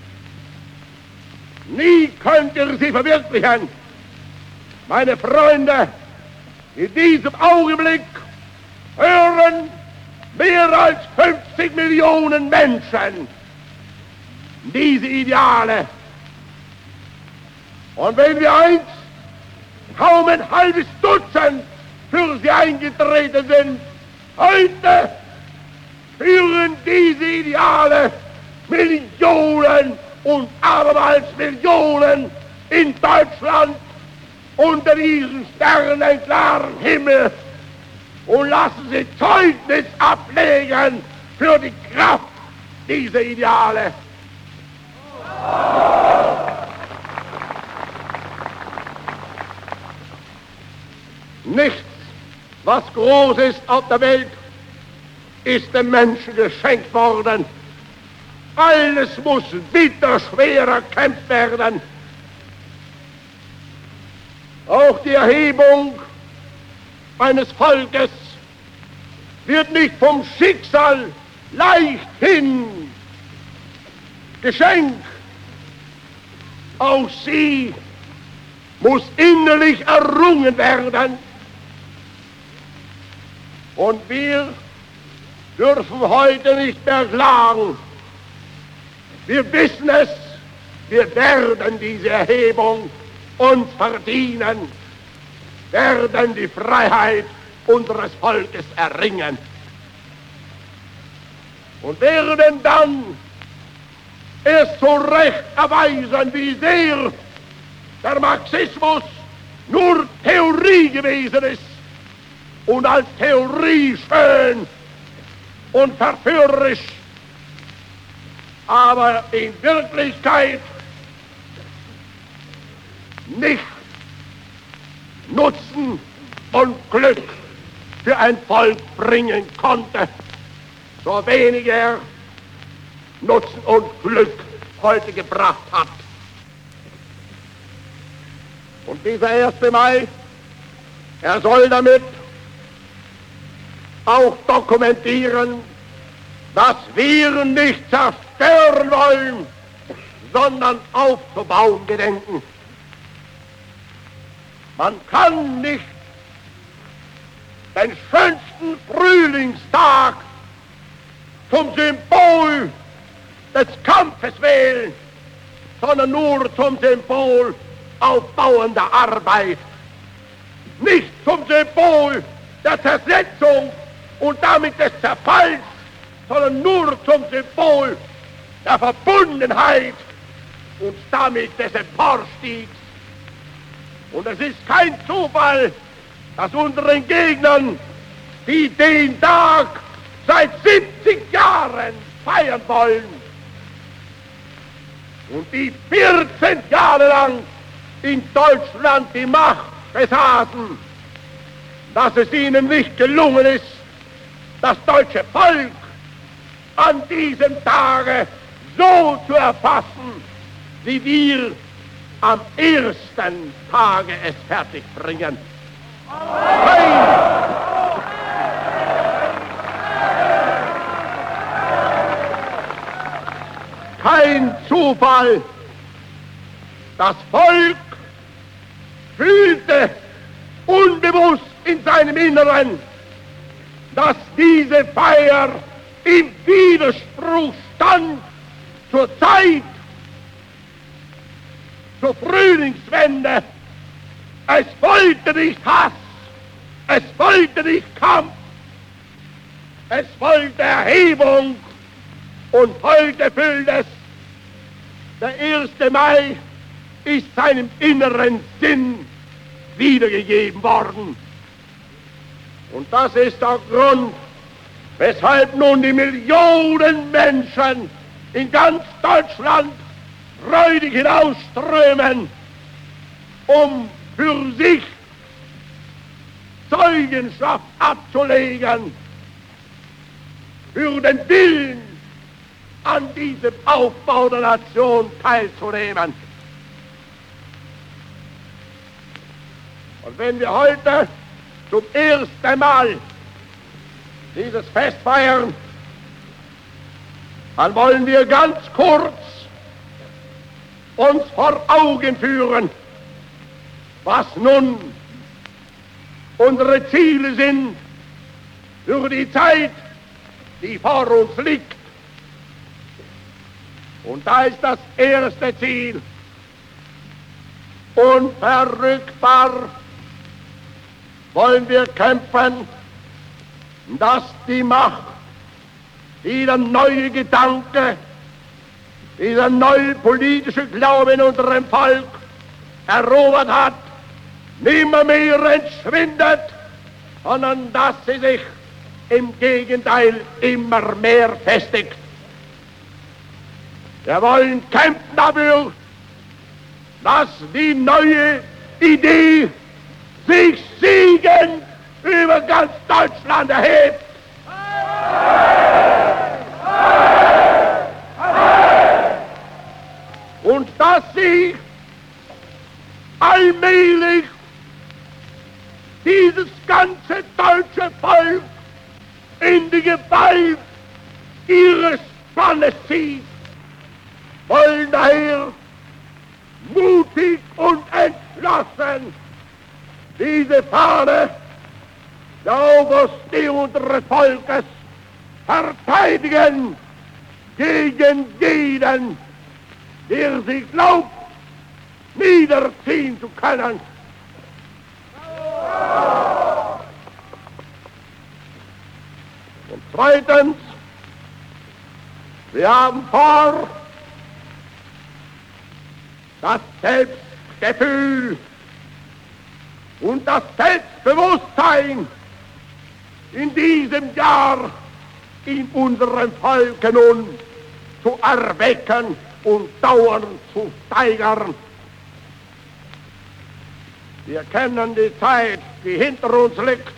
Nie könnt ihr sie verwirklichen. Meine Freunde, in diesem Augenblick hören mehr als 50 Millionen Menschen diese Ideale. Und wenn wir einst kaum ein halbes Dutzend für sie eingetreten sind, heute führen diese Ideale Millionen und abermals Millionen in Deutschland unter diesen sternenklaren Himmel und lassen sie Zeugnis ablegen für die Kraft dieser Ideale. Nichts, was groß ist auf der Welt, ist dem Menschen geschenkt worden. Alles muss bitter schwer erkämpft werden. Auch die Erhebung eines Volkes wird nicht vom Schicksal leichthin geschenkt. Auch sie muss innerlich errungen werden. Und wir dürfen heute nicht mehr klagen. Wir wissen es, wir werden diese Erhebung uns verdienen, werden die Freiheit unseres Volkes erringen. Und werden dann erst so recht erweisen, wie sehr der Marxismus nur Theorie gewesen ist und als Theorie schön und verführerisch, aber in Wirklichkeit nicht Nutzen und Glück für ein Volk bringen konnte, so wenig er Nutzen und Glück heute gebracht hat. Und dieser 1. Mai, er soll damit auch dokumentieren, dass wir nicht zerstören wollen, sondern aufzubauen gedenken. Man kann nicht den schönsten Frühlingstag zum Symbol des Kampfes wählen, sondern nur zum Symbol aufbauender Arbeit. Nicht zum Symbol der Zersetzung und damit des Zerfalls, sondern nur zum Symbol der Verbundenheit und damit des Emporstiegs. Und es ist kein Zufall, dass unseren Gegnern, die den Tag seit 70 Jahren feiern wollen und die 14 Jahre lang in Deutschland die Macht besaßen, dass es ihnen nicht gelungen ist, das deutsche Volk an diesem Tage so zu erfassen, wie wir am ersten Tage es fertigbringen. Kein Zufall. Das Volk fühlte unbewusst in seinem Inneren, dass diese Feier im Widerspruch stand zur Zeit, zur Frühlingswende. Es wollte nicht Hass, es wollte nicht Kampf, es wollte Erhebung. Und heute füllt es, der 1. Mai ist seinem inneren Sinn wiedergegeben worden. Und das ist der Grund, weshalb nun die Millionen Menschen in ganz Deutschland freudig hinausströmen, um für sich Zeugenschaft abzulegen, für den Willen an diesem Aufbau der Nation teilzunehmen. Und wenn wir heute zum ersten Mal dieses Fest feiern, dann wollen wir ganz kurz uns vor Augen führen, was nun unsere Ziele sind für die Zeit, die vor uns liegt. Und da ist das erste Ziel: unverrückbar wollen wir kämpfen, dass die Macht, dieser neue Gedanke, dieser neue politische Glaube in unserem Volk erobert hat, nimmer mehr entschwindet, sondern dass sie sich im Gegenteil immer mehr festigt. Wir wollen kämpfen dafür, dass die neue Idee sich siegend über ganz Deutschland erhebt. Und dass sie allmählich dieses ganze deutsche Volk in die Gewalt ihres Bannes zieht, wollen daher mutig und entschlossen diese Fahne der Oberste unseres Volkes verteidigen gegen jeden, der sie glaubt, niederziehen zu können. Und zweitens, wir haben vor, das Selbstgefühl und das Selbstbewusstsein in diesem Jahr in unserem Volke nun zu erwecken und dauernd zu steigern. Wir kennen die Zeit, die hinter uns liegt.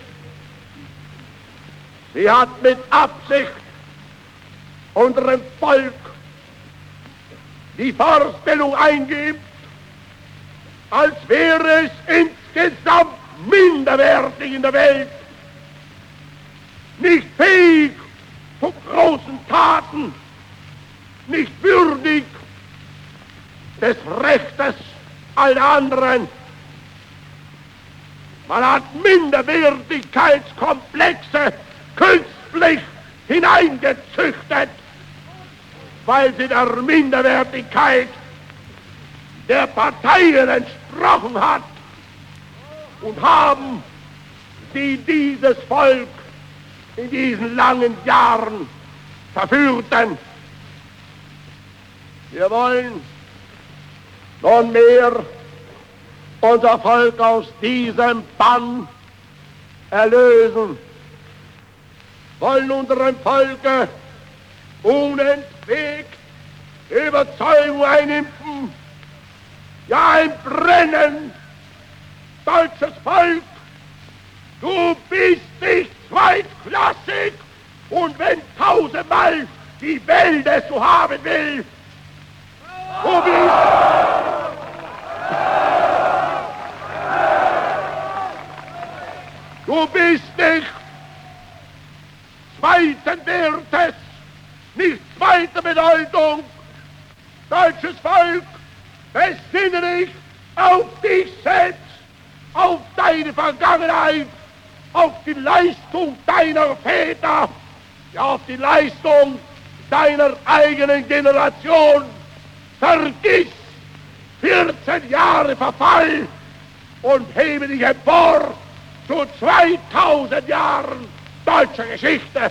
Sie hat mit Absicht unserem Volk die Vorstellung eingeübt, als wäre es insgesamt minderwertig in der Welt, nicht fähig zu großen Taten, nicht würdig des Rechtes aller anderen. Man hat Minderwertigkeitskomplexe künstlich hineingezüchtet, weil sie der Minderwertigkeit der Parteien entsprochen hat, und haben die dieses Volk in diesen langen Jahren verführten. Wir wollen nunmehr unser Volk aus diesem Bann erlösen, wollen unserem Volke unentwegt Überzeugung einimpfen, ja ein Brennen, deutsches Volk, du bist nicht zweitklassig und wenn 1000-mal die Welt es so haben will, du bist nicht zweiten Wertes, nicht zweiter Bedeutung. Deutsches Volk, besinne dich auf dich selbst, auf deine Vergangenheit, auf die Leistung deiner Väter, ja auf die Leistung deiner eigenen Generation. Vergiss 14 Jahre Verfall und hebe dich empor zu 2000 Jahren deutscher Geschichte.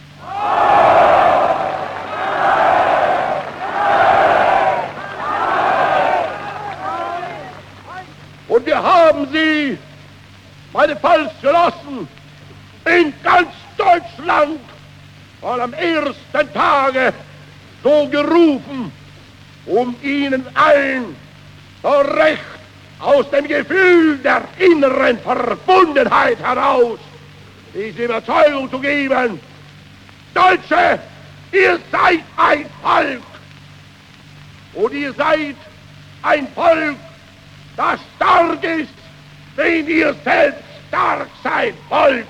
Und wir haben sie, meine Volksgenossen, in ganz Deutschland mal am ersten Tage so gerufen, um ihnen allen so recht aus dem Gefühl der inneren Verbundenheit heraus diese Überzeugung zu geben: Deutsche, ihr seid ein Volk und ihr seid ein Volk, das stark ist, wenn ihr selbst stark sein wollt.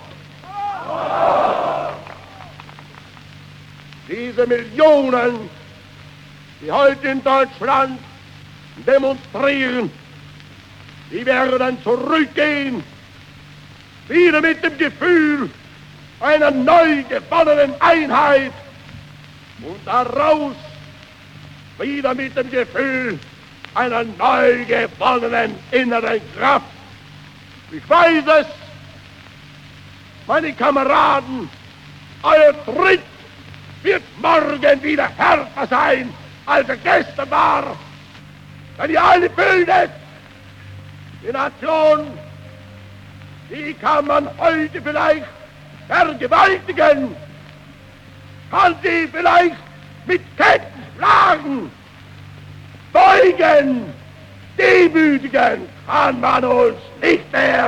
Diese Millionen, die heute in Deutschland demonstrieren, die werden zurückgehen, wieder mit dem Gefühl einer neu gewonnenen Einheit und daraus wieder mit dem Gefühl einer neu gewonnenen inneren Kraft. Ich weiß es, meine Kameraden, euer Tritt wird morgen wieder härter sein, als er gestern war. Wenn ihr alle bildet, die Nation, die kann man heute vielleicht vergewaltigen, kann sie vielleicht mit Ketten schlagen, beugen, demütigen kann man uns nicht mehr.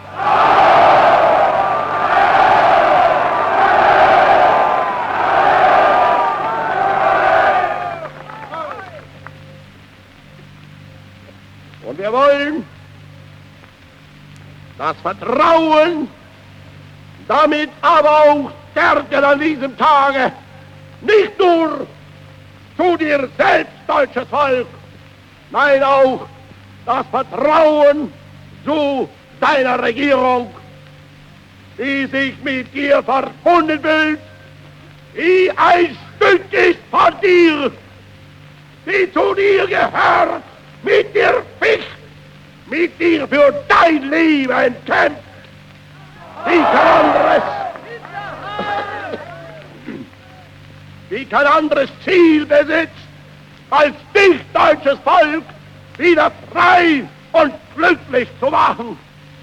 Und wir wollen das Vertrauen, damit aber auch stärken an diesem Tage, nicht nur zu dir selbst, deutsches Volk, nein auch das Vertrauen zu deiner Regierung, die sich mit dir verbunden fühlt, die ein Stück ist von dir, die zu dir gehört, mit dir ficht, mit dir für dein Leben kämpft, die kein anderes Ziel besitzt, als dich, deutsches Volk, wieder frei und glücklich zu machen.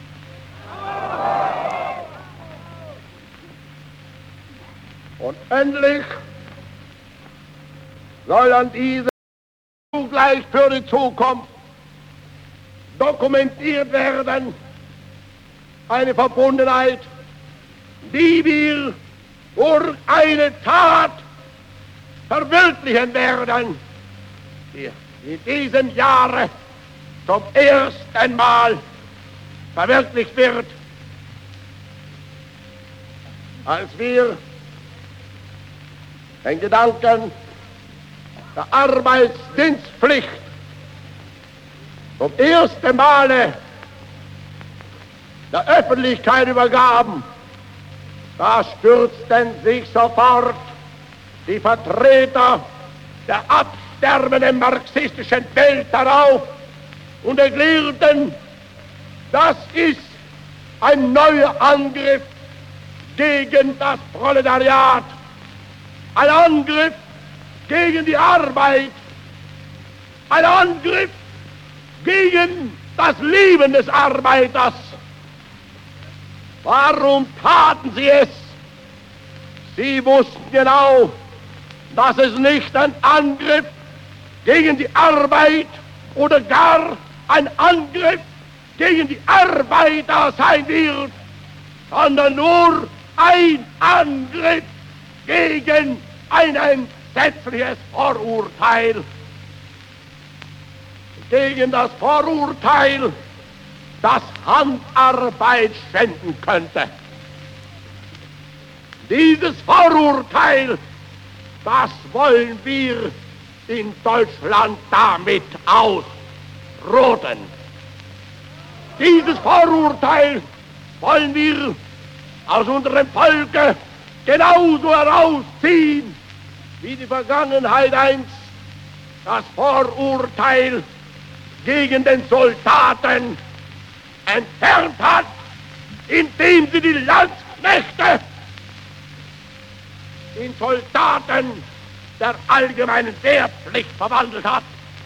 Und endlich soll an diesem zugleich für die Zukunft dokumentiert werden eine Verbundenheit, die wir durch eine Tat verwirklichen werden, die in diesem Jahre zum ersten Mal verwirklicht wird, als wir den Gedanken der Arbeitsdienstpflicht zum ersten Male der Öffentlichkeit übergaben. Da stürzten sich sofort die Vertreter der absterbenden marxistischen Welt darauf und erklärten, das ist ein neuer Angriff gegen das Proletariat, ein Angriff gegen die Arbeit, ein Angriff gegen das Leben des Arbeiters. Warum taten sie es? Sie wussten genau, dass es nicht ein Angriff gegen die Arbeit oder gar ein Angriff gegen die Arbeiter sein wird, sondern nur ein Angriff gegen ein entsetzliches Vorurteil. Gegen das Vorurteil, das Handarbeit schänden könnte. Dieses Vorurteil, das wollen wir in Deutschland damit ausrotten. Dieses Vorurteil wollen wir aus unserem Volke genauso herausziehen, wie die Vergangenheit einst das Vorurteil gegen den Soldaten entfernt hat, indem sie die Landsknechte in Soldaten der allgemeinen Wehrpflicht verwandelt hat.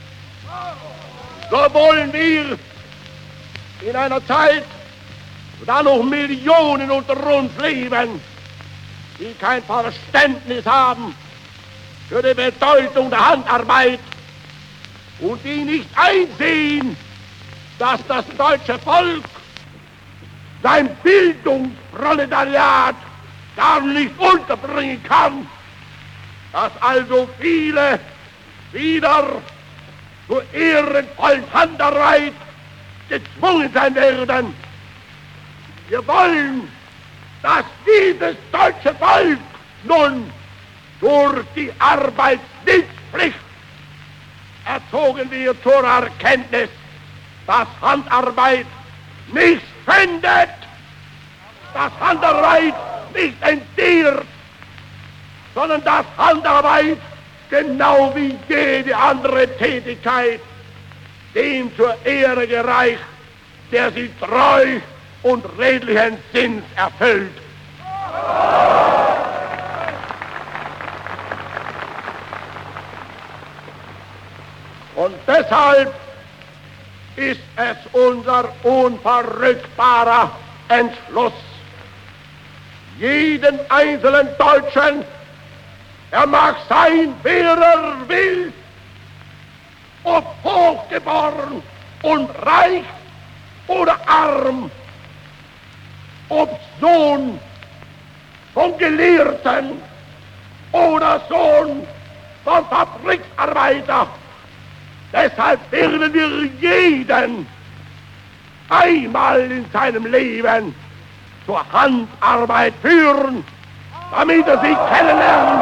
So wollen wir in einer Zeit, da noch Millionen unter uns leben, die kein Verständnis haben für die Bedeutung der Handarbeit und die nicht einsehen, dass das deutsche Volk sein Bildungsproletariat gar nicht unterbringen kann, dass also viele wieder zur ehrenvollen Handarbeit gezwungen sein werden. Wir wollen, dass dieses deutsche Volk nun durch die Arbeitsdienstpflicht erzogen wird zur Erkenntnis, dass Handarbeit nicht schändet, dass Handarbeit nicht entehrt, sondern dass Handarbeit genau wie jede andere Tätigkeit dem zur Ehre gereicht, der sie treu und redlichen Sinns erfüllt. Und deshalb ist es unser unverrückbarer Entschluss, jeden einzelnen Deutschen, er mag sein, wer er will, ob hochgeboren und reich oder arm, ob Sohn von Gelehrten oder Sohn von Fabriksarbeiter. Deshalb werden wir jeden einmal in seinem Leben zur Handarbeit führen, damit er sie kennenlernt.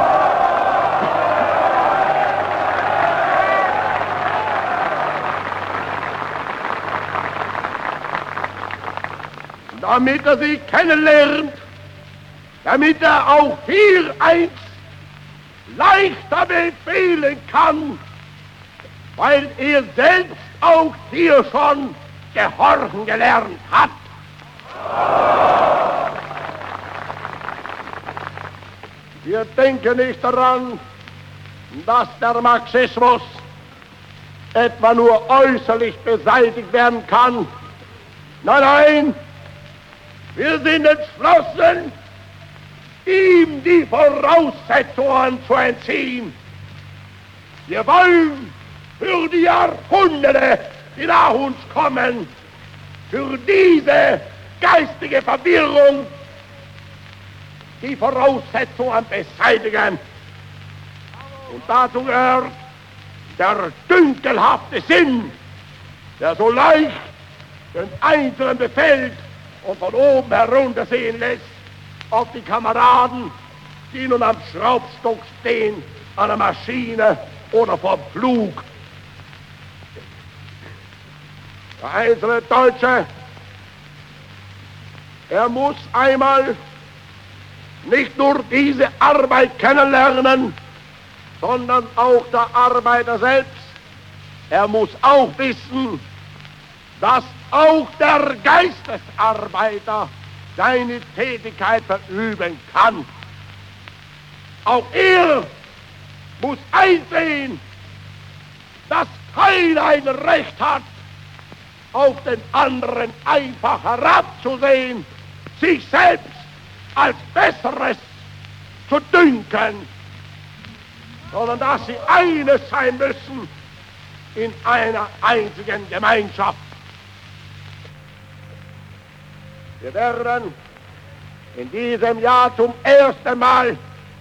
Damit er sie kennenlernt, damit er auch hier einst leichter befehlen kann, weil er selbst auch hier schon gehorchen gelernt hat. Wir denken nicht daran, dass der Marxismus etwa nur äußerlich beseitigt werden kann. Nein, nein, wir sind entschlossen, ihm die Voraussetzungen zu entziehen. Wir wollen für die Jahrhunderte, die nach uns kommen, für diese geistige Verwirrung die Voraussetzungen beseitigen. Und dazu gehört der dünkelhafte Sinn, der so leicht den Einzelnen befällt und von oben herunter sehen lässt auf die Kameraden, die nun am Schraubstock stehen, an der Maschine oder vom Pflug. Der einzelne Deutsche, er muss einmal nicht nur diese Arbeit kennenlernen, sondern auch der Arbeiter selbst. Er muss auch wissen, dass auch der Geistesarbeiter seine Tätigkeit verüben kann. Auch er muss einsehen, dass keiner ein Recht hat, auf den anderen einfach herabzusehen, sich selbst als Besseres zu dünken, sondern dass sie eines sein müssen in einer einzigen Gemeinschaft. Wir werden in diesem Jahr zum ersten Mal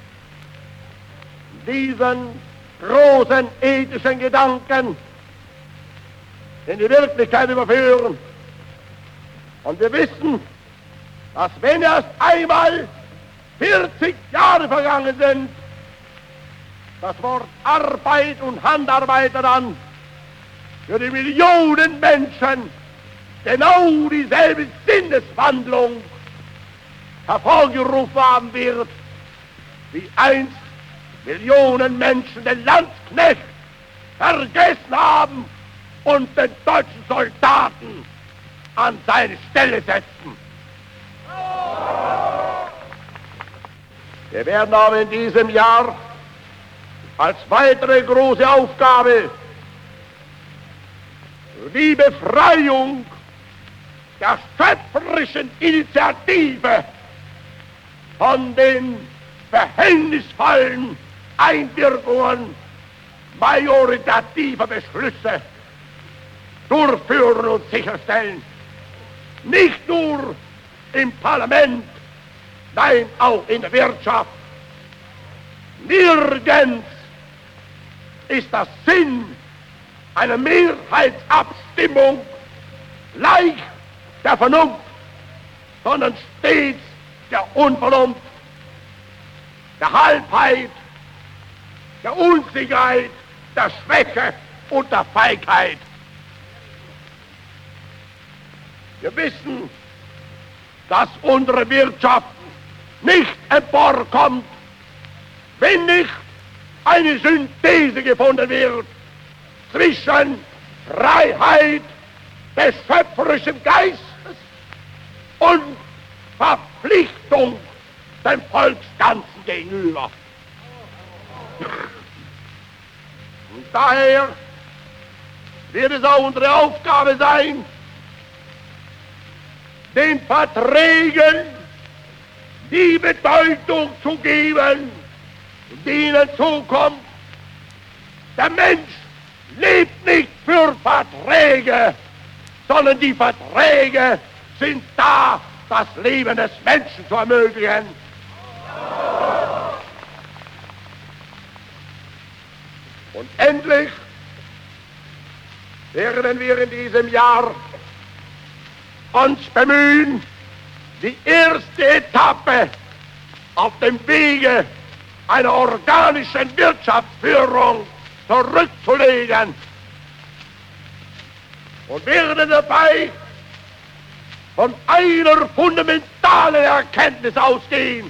diesen großen ethischen Gedanken in die Wirklichkeit überführen. Und wir wissen, dass wenn erst einmal 40 Jahre vergangen sind, das Wort Arbeit und Handarbeiter dann für die Millionen Menschen genau dieselbe Sinneswandlung hervorgerufen haben wird, wie einst Millionen Menschen den Landsknecht vergessen haben und den deutschen Soldaten an seine Stelle setzen. Wir werden aber in diesem Jahr als weitere große Aufgabe die Befreiung der schöpferischen Initiative von den verhängnisvollen Einwirkungen majoritativer Beschlüsse durchführen und sicherstellen. Nicht nur im Parlament, nein, auch in der Wirtschaft. Nirgends ist das Sinn einer Mehrheitsabstimmung leicht der Vernunft, sondern stets der Unvernunft, der Halbheit, der Unsicherheit, der Schwäche und der Feigheit. Wir wissen, dass unsere Wirtschaft nicht emporkommt, wenn nicht eine Synthese gefunden wird zwischen Freiheit des schöpferischen Geistes und Verpflichtung dem Volksganzen gegenüber. Und daher wird es auch unsere Aufgabe sein, den Verträgen die Bedeutung zu geben, die ihnen zukommt. Der Mensch lebt nicht für Verträge, sondern die Verträge sind da, das Leben des Menschen zu ermöglichen. Und endlich werden wir in diesem Jahr uns bemühen, die erste Etappe auf dem Wege einer organischen Wirtschaftsführung zurückzulegen und werden dabei von einer fundamentalen Erkenntnis ausgehen.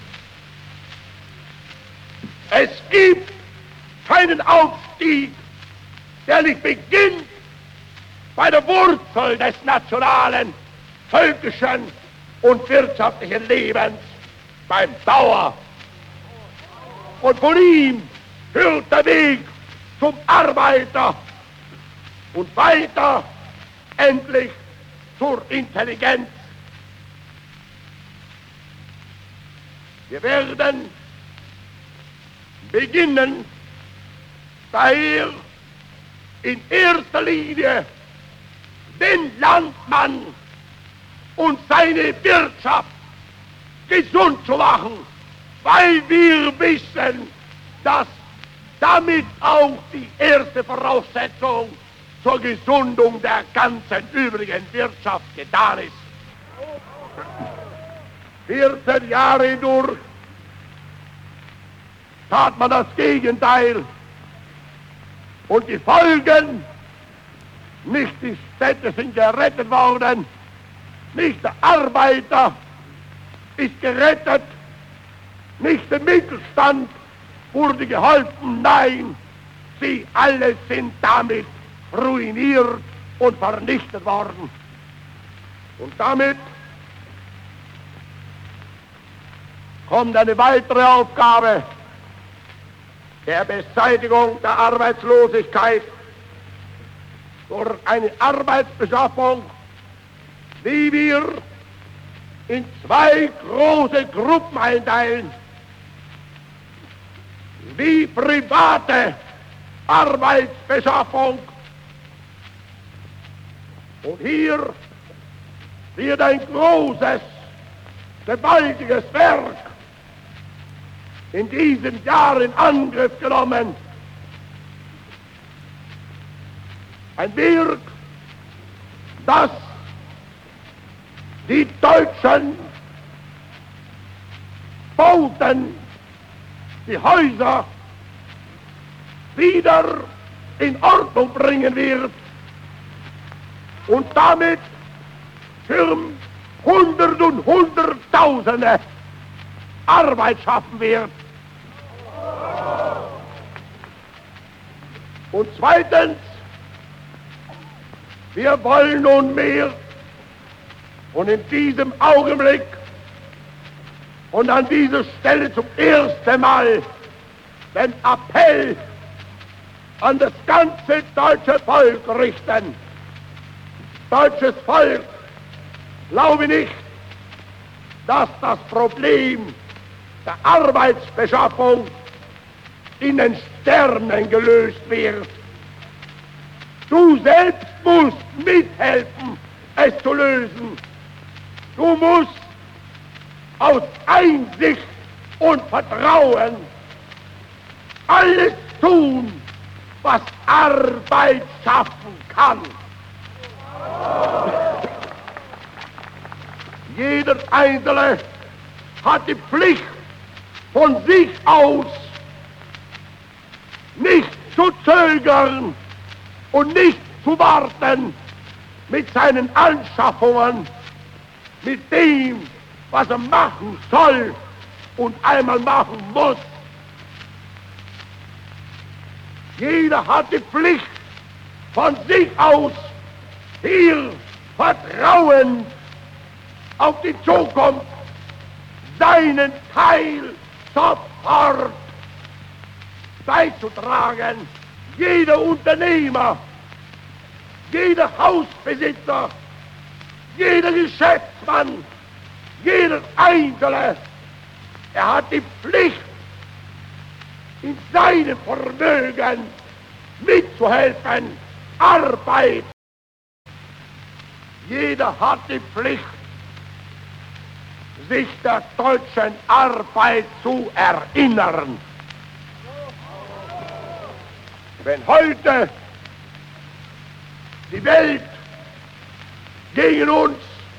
Es gibt keinen Aufstieg, der nicht beginnt bei der Wurzel des nationalen, völkischen und wirtschaftlichen Lebens, beim Bauer. Und von ihm führt der Weg zum Arbeiter und weiter endlich zur Intelligenz. Wir werden beginnen, daher in erster Linie den Landmann und seine Wirtschaft gesund zu machen, weil wir wissen, dass damit auch die erste Voraussetzung zur Gesundung der ganzen übrigen Wirtschaft getan ist. 14 Jahre durch tat man das Gegenteil und die Folgen, nicht die Städte sind gerettet worden, nicht der Arbeiter ist gerettet, nicht der Mittelstand wurde geholfen, nein, sie alle sind damit ruiniert und vernichtet worden. Und damit kommt eine weitere Aufgabe der Beseitigung der Arbeitslosigkeit durch eine Arbeitsbeschaffung, die wir in zwei große Gruppen einteilen. Die private Arbeitsbeschaffung. Und hier wird ein großes, gewaltiges Werk in diesem Jahr in Angriff genommen. Ein Werk, das die Deutschen bauten, die Häuser wieder in Ordnung bringen wird und damit für Hundert und Hunderttausende Arbeit schaffen wird. Und zweitens, wir wollen nunmehr und in diesem Augenblick und an dieser Stelle zum ersten Mal den Appell an das ganze deutsche Volk richten. Deutsches Volk, glaube nicht, dass das Problem der Arbeitsbeschaffung in den Sternen gelöst wird. Du selbst musst mithelfen, es zu lösen. Du musst aus Einsicht und Vertrauen alles tun, was Arbeit schaffen kann. Jeder Einzelne hat die Pflicht, von sich aus nicht zu zögern und nicht zu warten mit seinen Anschaffungen, mit dem, was er machen soll und einmal machen muss. Jeder hat die Pflicht, von sich aus hier vertrauend auf die Zukunft seinen Teil sofort beizutragen. Jeder Unternehmer, jeder Hausbesitzer, jeder Geschäftsmann, jeder Einzelne, er hat die Pflicht, in seinem Vermögen mitzuhelfen, Arbeit. Jeder hat die Pflicht, sich der deutschen Arbeit zu erinnern. Wenn heute die Welt gegen uns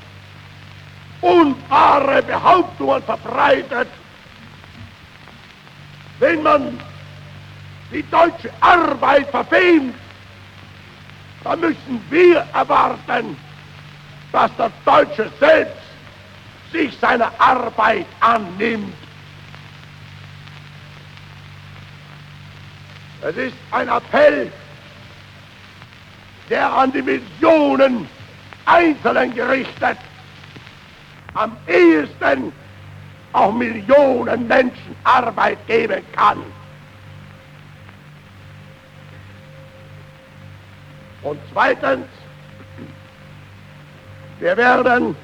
unwahre Behauptungen verbreitet, wenn man die deutsche Arbeit verfemt, dann müssen wir erwarten, dass der Deutsche selbst sich seiner Arbeit annimmt. Es ist ein Appell, der an die Millionen Einzelnen gerichtet, am ehesten auch Millionen Menschen Arbeit geben kann. Und zweitens, wir werden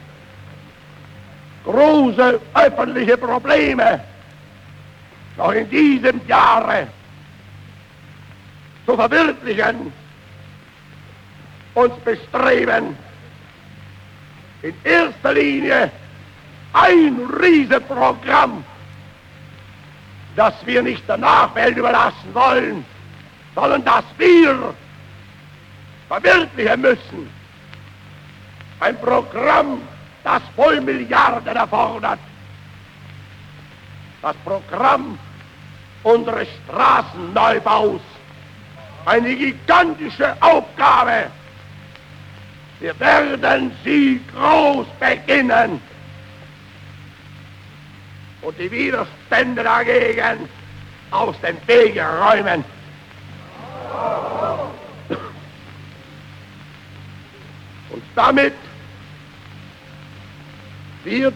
große öffentliche Probleme noch in diesem Jahre zu verwirklichen uns bestreben. In erster Linie ein Riesenprogramm, das wir nicht der Nachwelt überlassen wollen, sondern das wir verwirklichen müssen. Ein Programm, das voll Milliarden erfordert. Das Programm unseres Straßenneubaus. Eine gigantische Aufgabe. Wir werden sie groß beginnen und die Widerstände dagegen aus dem Wege räumen. Und damit wird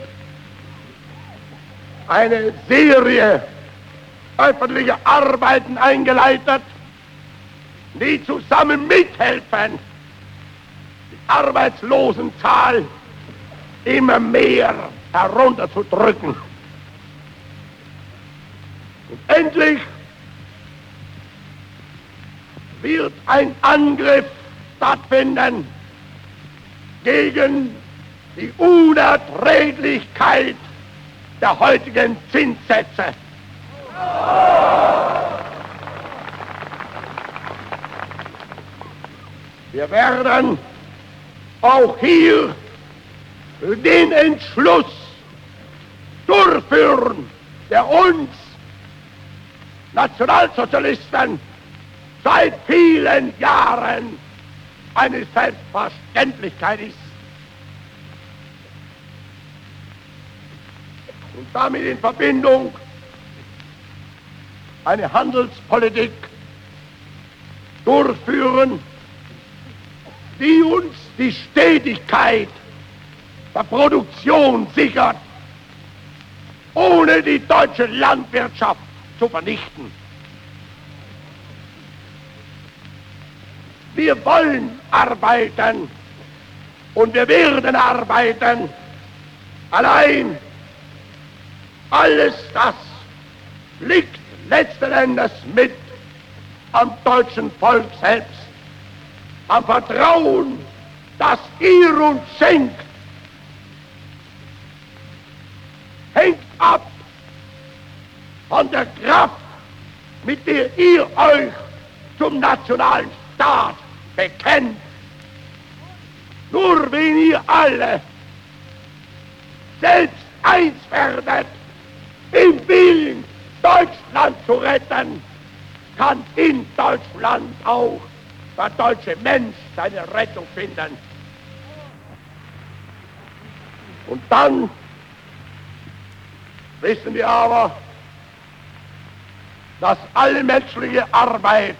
eine Serie öffentlicher Arbeiten eingeleitet, die zusammen mithelfen, die Arbeitslosenzahl immer mehr herunterzudrücken. Und endlich wird ein Angriff stattfinden gegen die Unerträglichkeit der heutigen Zinssätze. Wir werden auch hier den Entschluss durchführen, der uns Nationalsozialisten seit vielen Jahren eine Selbstverständlichkeit ist. Und damit in Verbindung eine Handelspolitik durchführen, die uns die Stetigkeit der Produktion sichert, ohne die deutsche Landwirtschaft zu vernichten. Wir wollen arbeiten und wir werden arbeiten. Allein alles das liegt letzten Endes mit am deutschen Volk selbst, am Vertrauen, das ihr uns schenkt, hängt ab von der Kraft, mit der ihr euch zum nationalen Staat bekennt. Nur wenn ihr alle selbst eins werdet, im Willen, Deutschland zu retten, kann in Deutschland auch der deutsche Mensch seine Rettung finden. Und dann wissen wir aber, dass alle menschliche Arbeit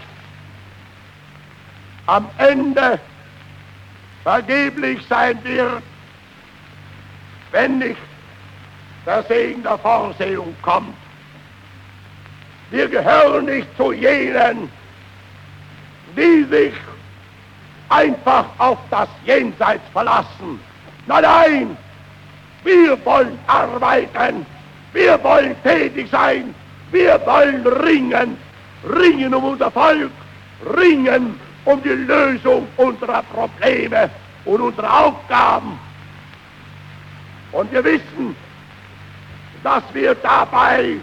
am Ende vergeblich sein wird, wenn nicht der Segen der Vorsehung kommt. Wir gehören nicht zu jenen, die sich einfach auf das Jenseits verlassen. Nein, nein, wir wollen arbeiten, wir wollen tätig sein, wir wollen ringen, ringen um unser Volk, ringen um die Lösung unserer Probleme und unserer Aufgaben. Und wir wissen, dass wir dabei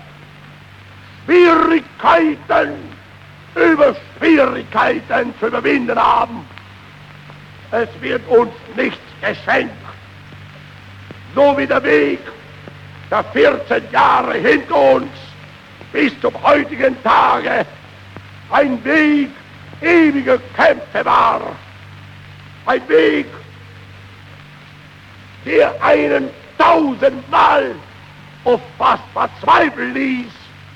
Schwierigkeiten über Schwierigkeiten zu überwinden haben. Es wird uns nichts geschenkt. So wie der Weg der 14 Jahre hinter uns bis zum heutigen Tage ein Weg ewiger Kämpfe war. Ein Weg, der einen 1000-mal oft fast verzweifeln ließ.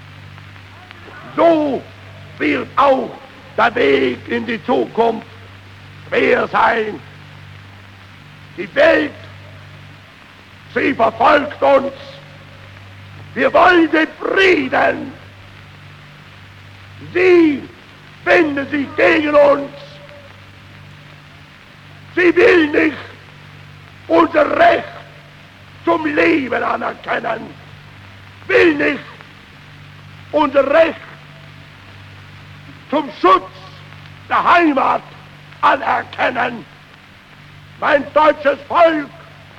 So wird auch der Weg in die Zukunft schwer sein. Die Welt, sie verfolgt uns. Wir wollen den Frieden. Sie wenden sich gegen uns. Sie will nicht unser Recht zum Leben anerkennen, will nicht unser Recht zum Schutz der Heimat anerkennen. Mein deutsches Volk,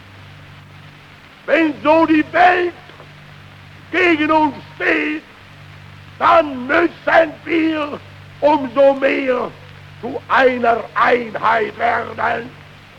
wenn so die Welt gegen uns steht, dann müssen wir umso mehr zu einer Einheit werden.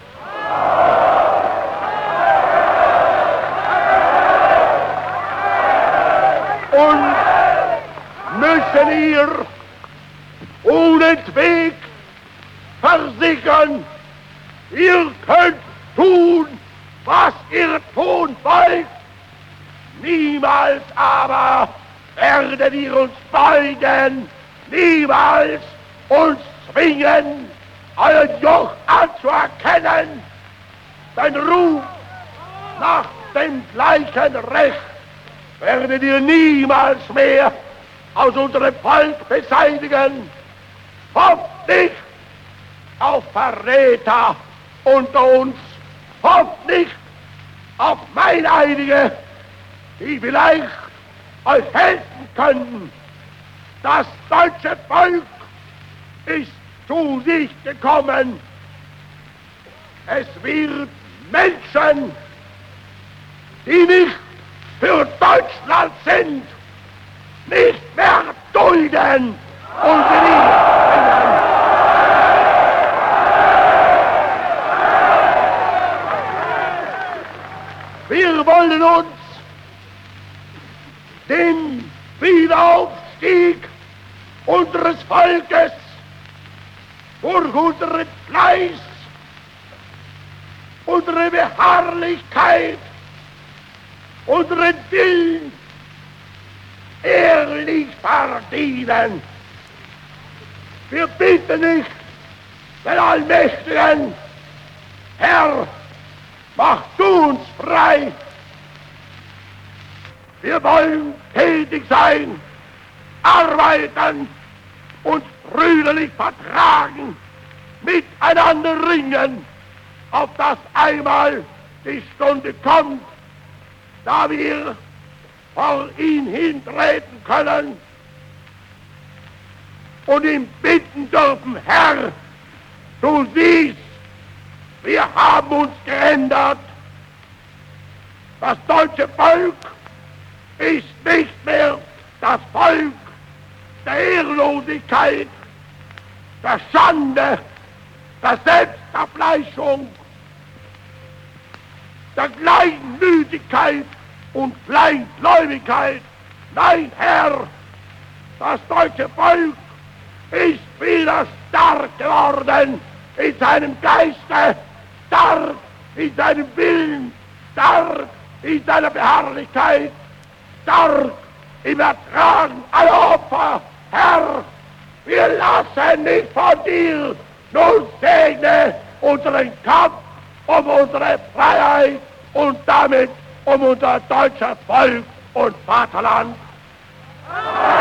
Und müssen ihr unentwegt versichern, ihr könnt tun, was ihr tun wollt. Niemals aber werdet ihr uns beugen, niemals uns zwingen, euer Joch anzuerkennen. Dein Ruf nach dem gleichen Recht werdet ihr niemals mehr aus unserem Volk beseitigen. Hofft nicht auf Verräter unter uns. Hofft nicht auf Meineidige, die vielleicht euch helfen können. Das deutsche Volk ist zu sich gekommen. Es wird Menschen, die nicht für Deutschland sind, nicht mehr dulden und bringen. Wir wollen uns den Wiederaufstieg unseres Volkes durch unseren Fleiß, unsere Beharrlichkeit, unseren Willen ehrlich verdienen. Wir bitten nicht den Allmächtigen, Herr, mach du uns frei. Wir wollen tätig sein, arbeiten und brüderlich vertragen, miteinander ringen, auf dass einmal die Stunde kommt, da wir vor ihn hintreten können und ihn bitten dürfen, Herr, du siehst, wir haben uns geändert. Das deutsche Volk ist nicht mehr das Volk der Ehrlosigkeit, der Schande, der Selbstableichung, der Kleinmütigkeit und Kleingläubigkeit. Nein, Herr, das deutsche Volk ist wieder stark geworden in seinem Geiste, stark in seinem Willen, stark in seiner Beharrlichkeit, stark im Ertragen aller Opfer. Herr, wir lassen nicht von dir, nun segne unseren Kampf um unsere Freiheit und damit um unser deutsches Volk und Vaterland.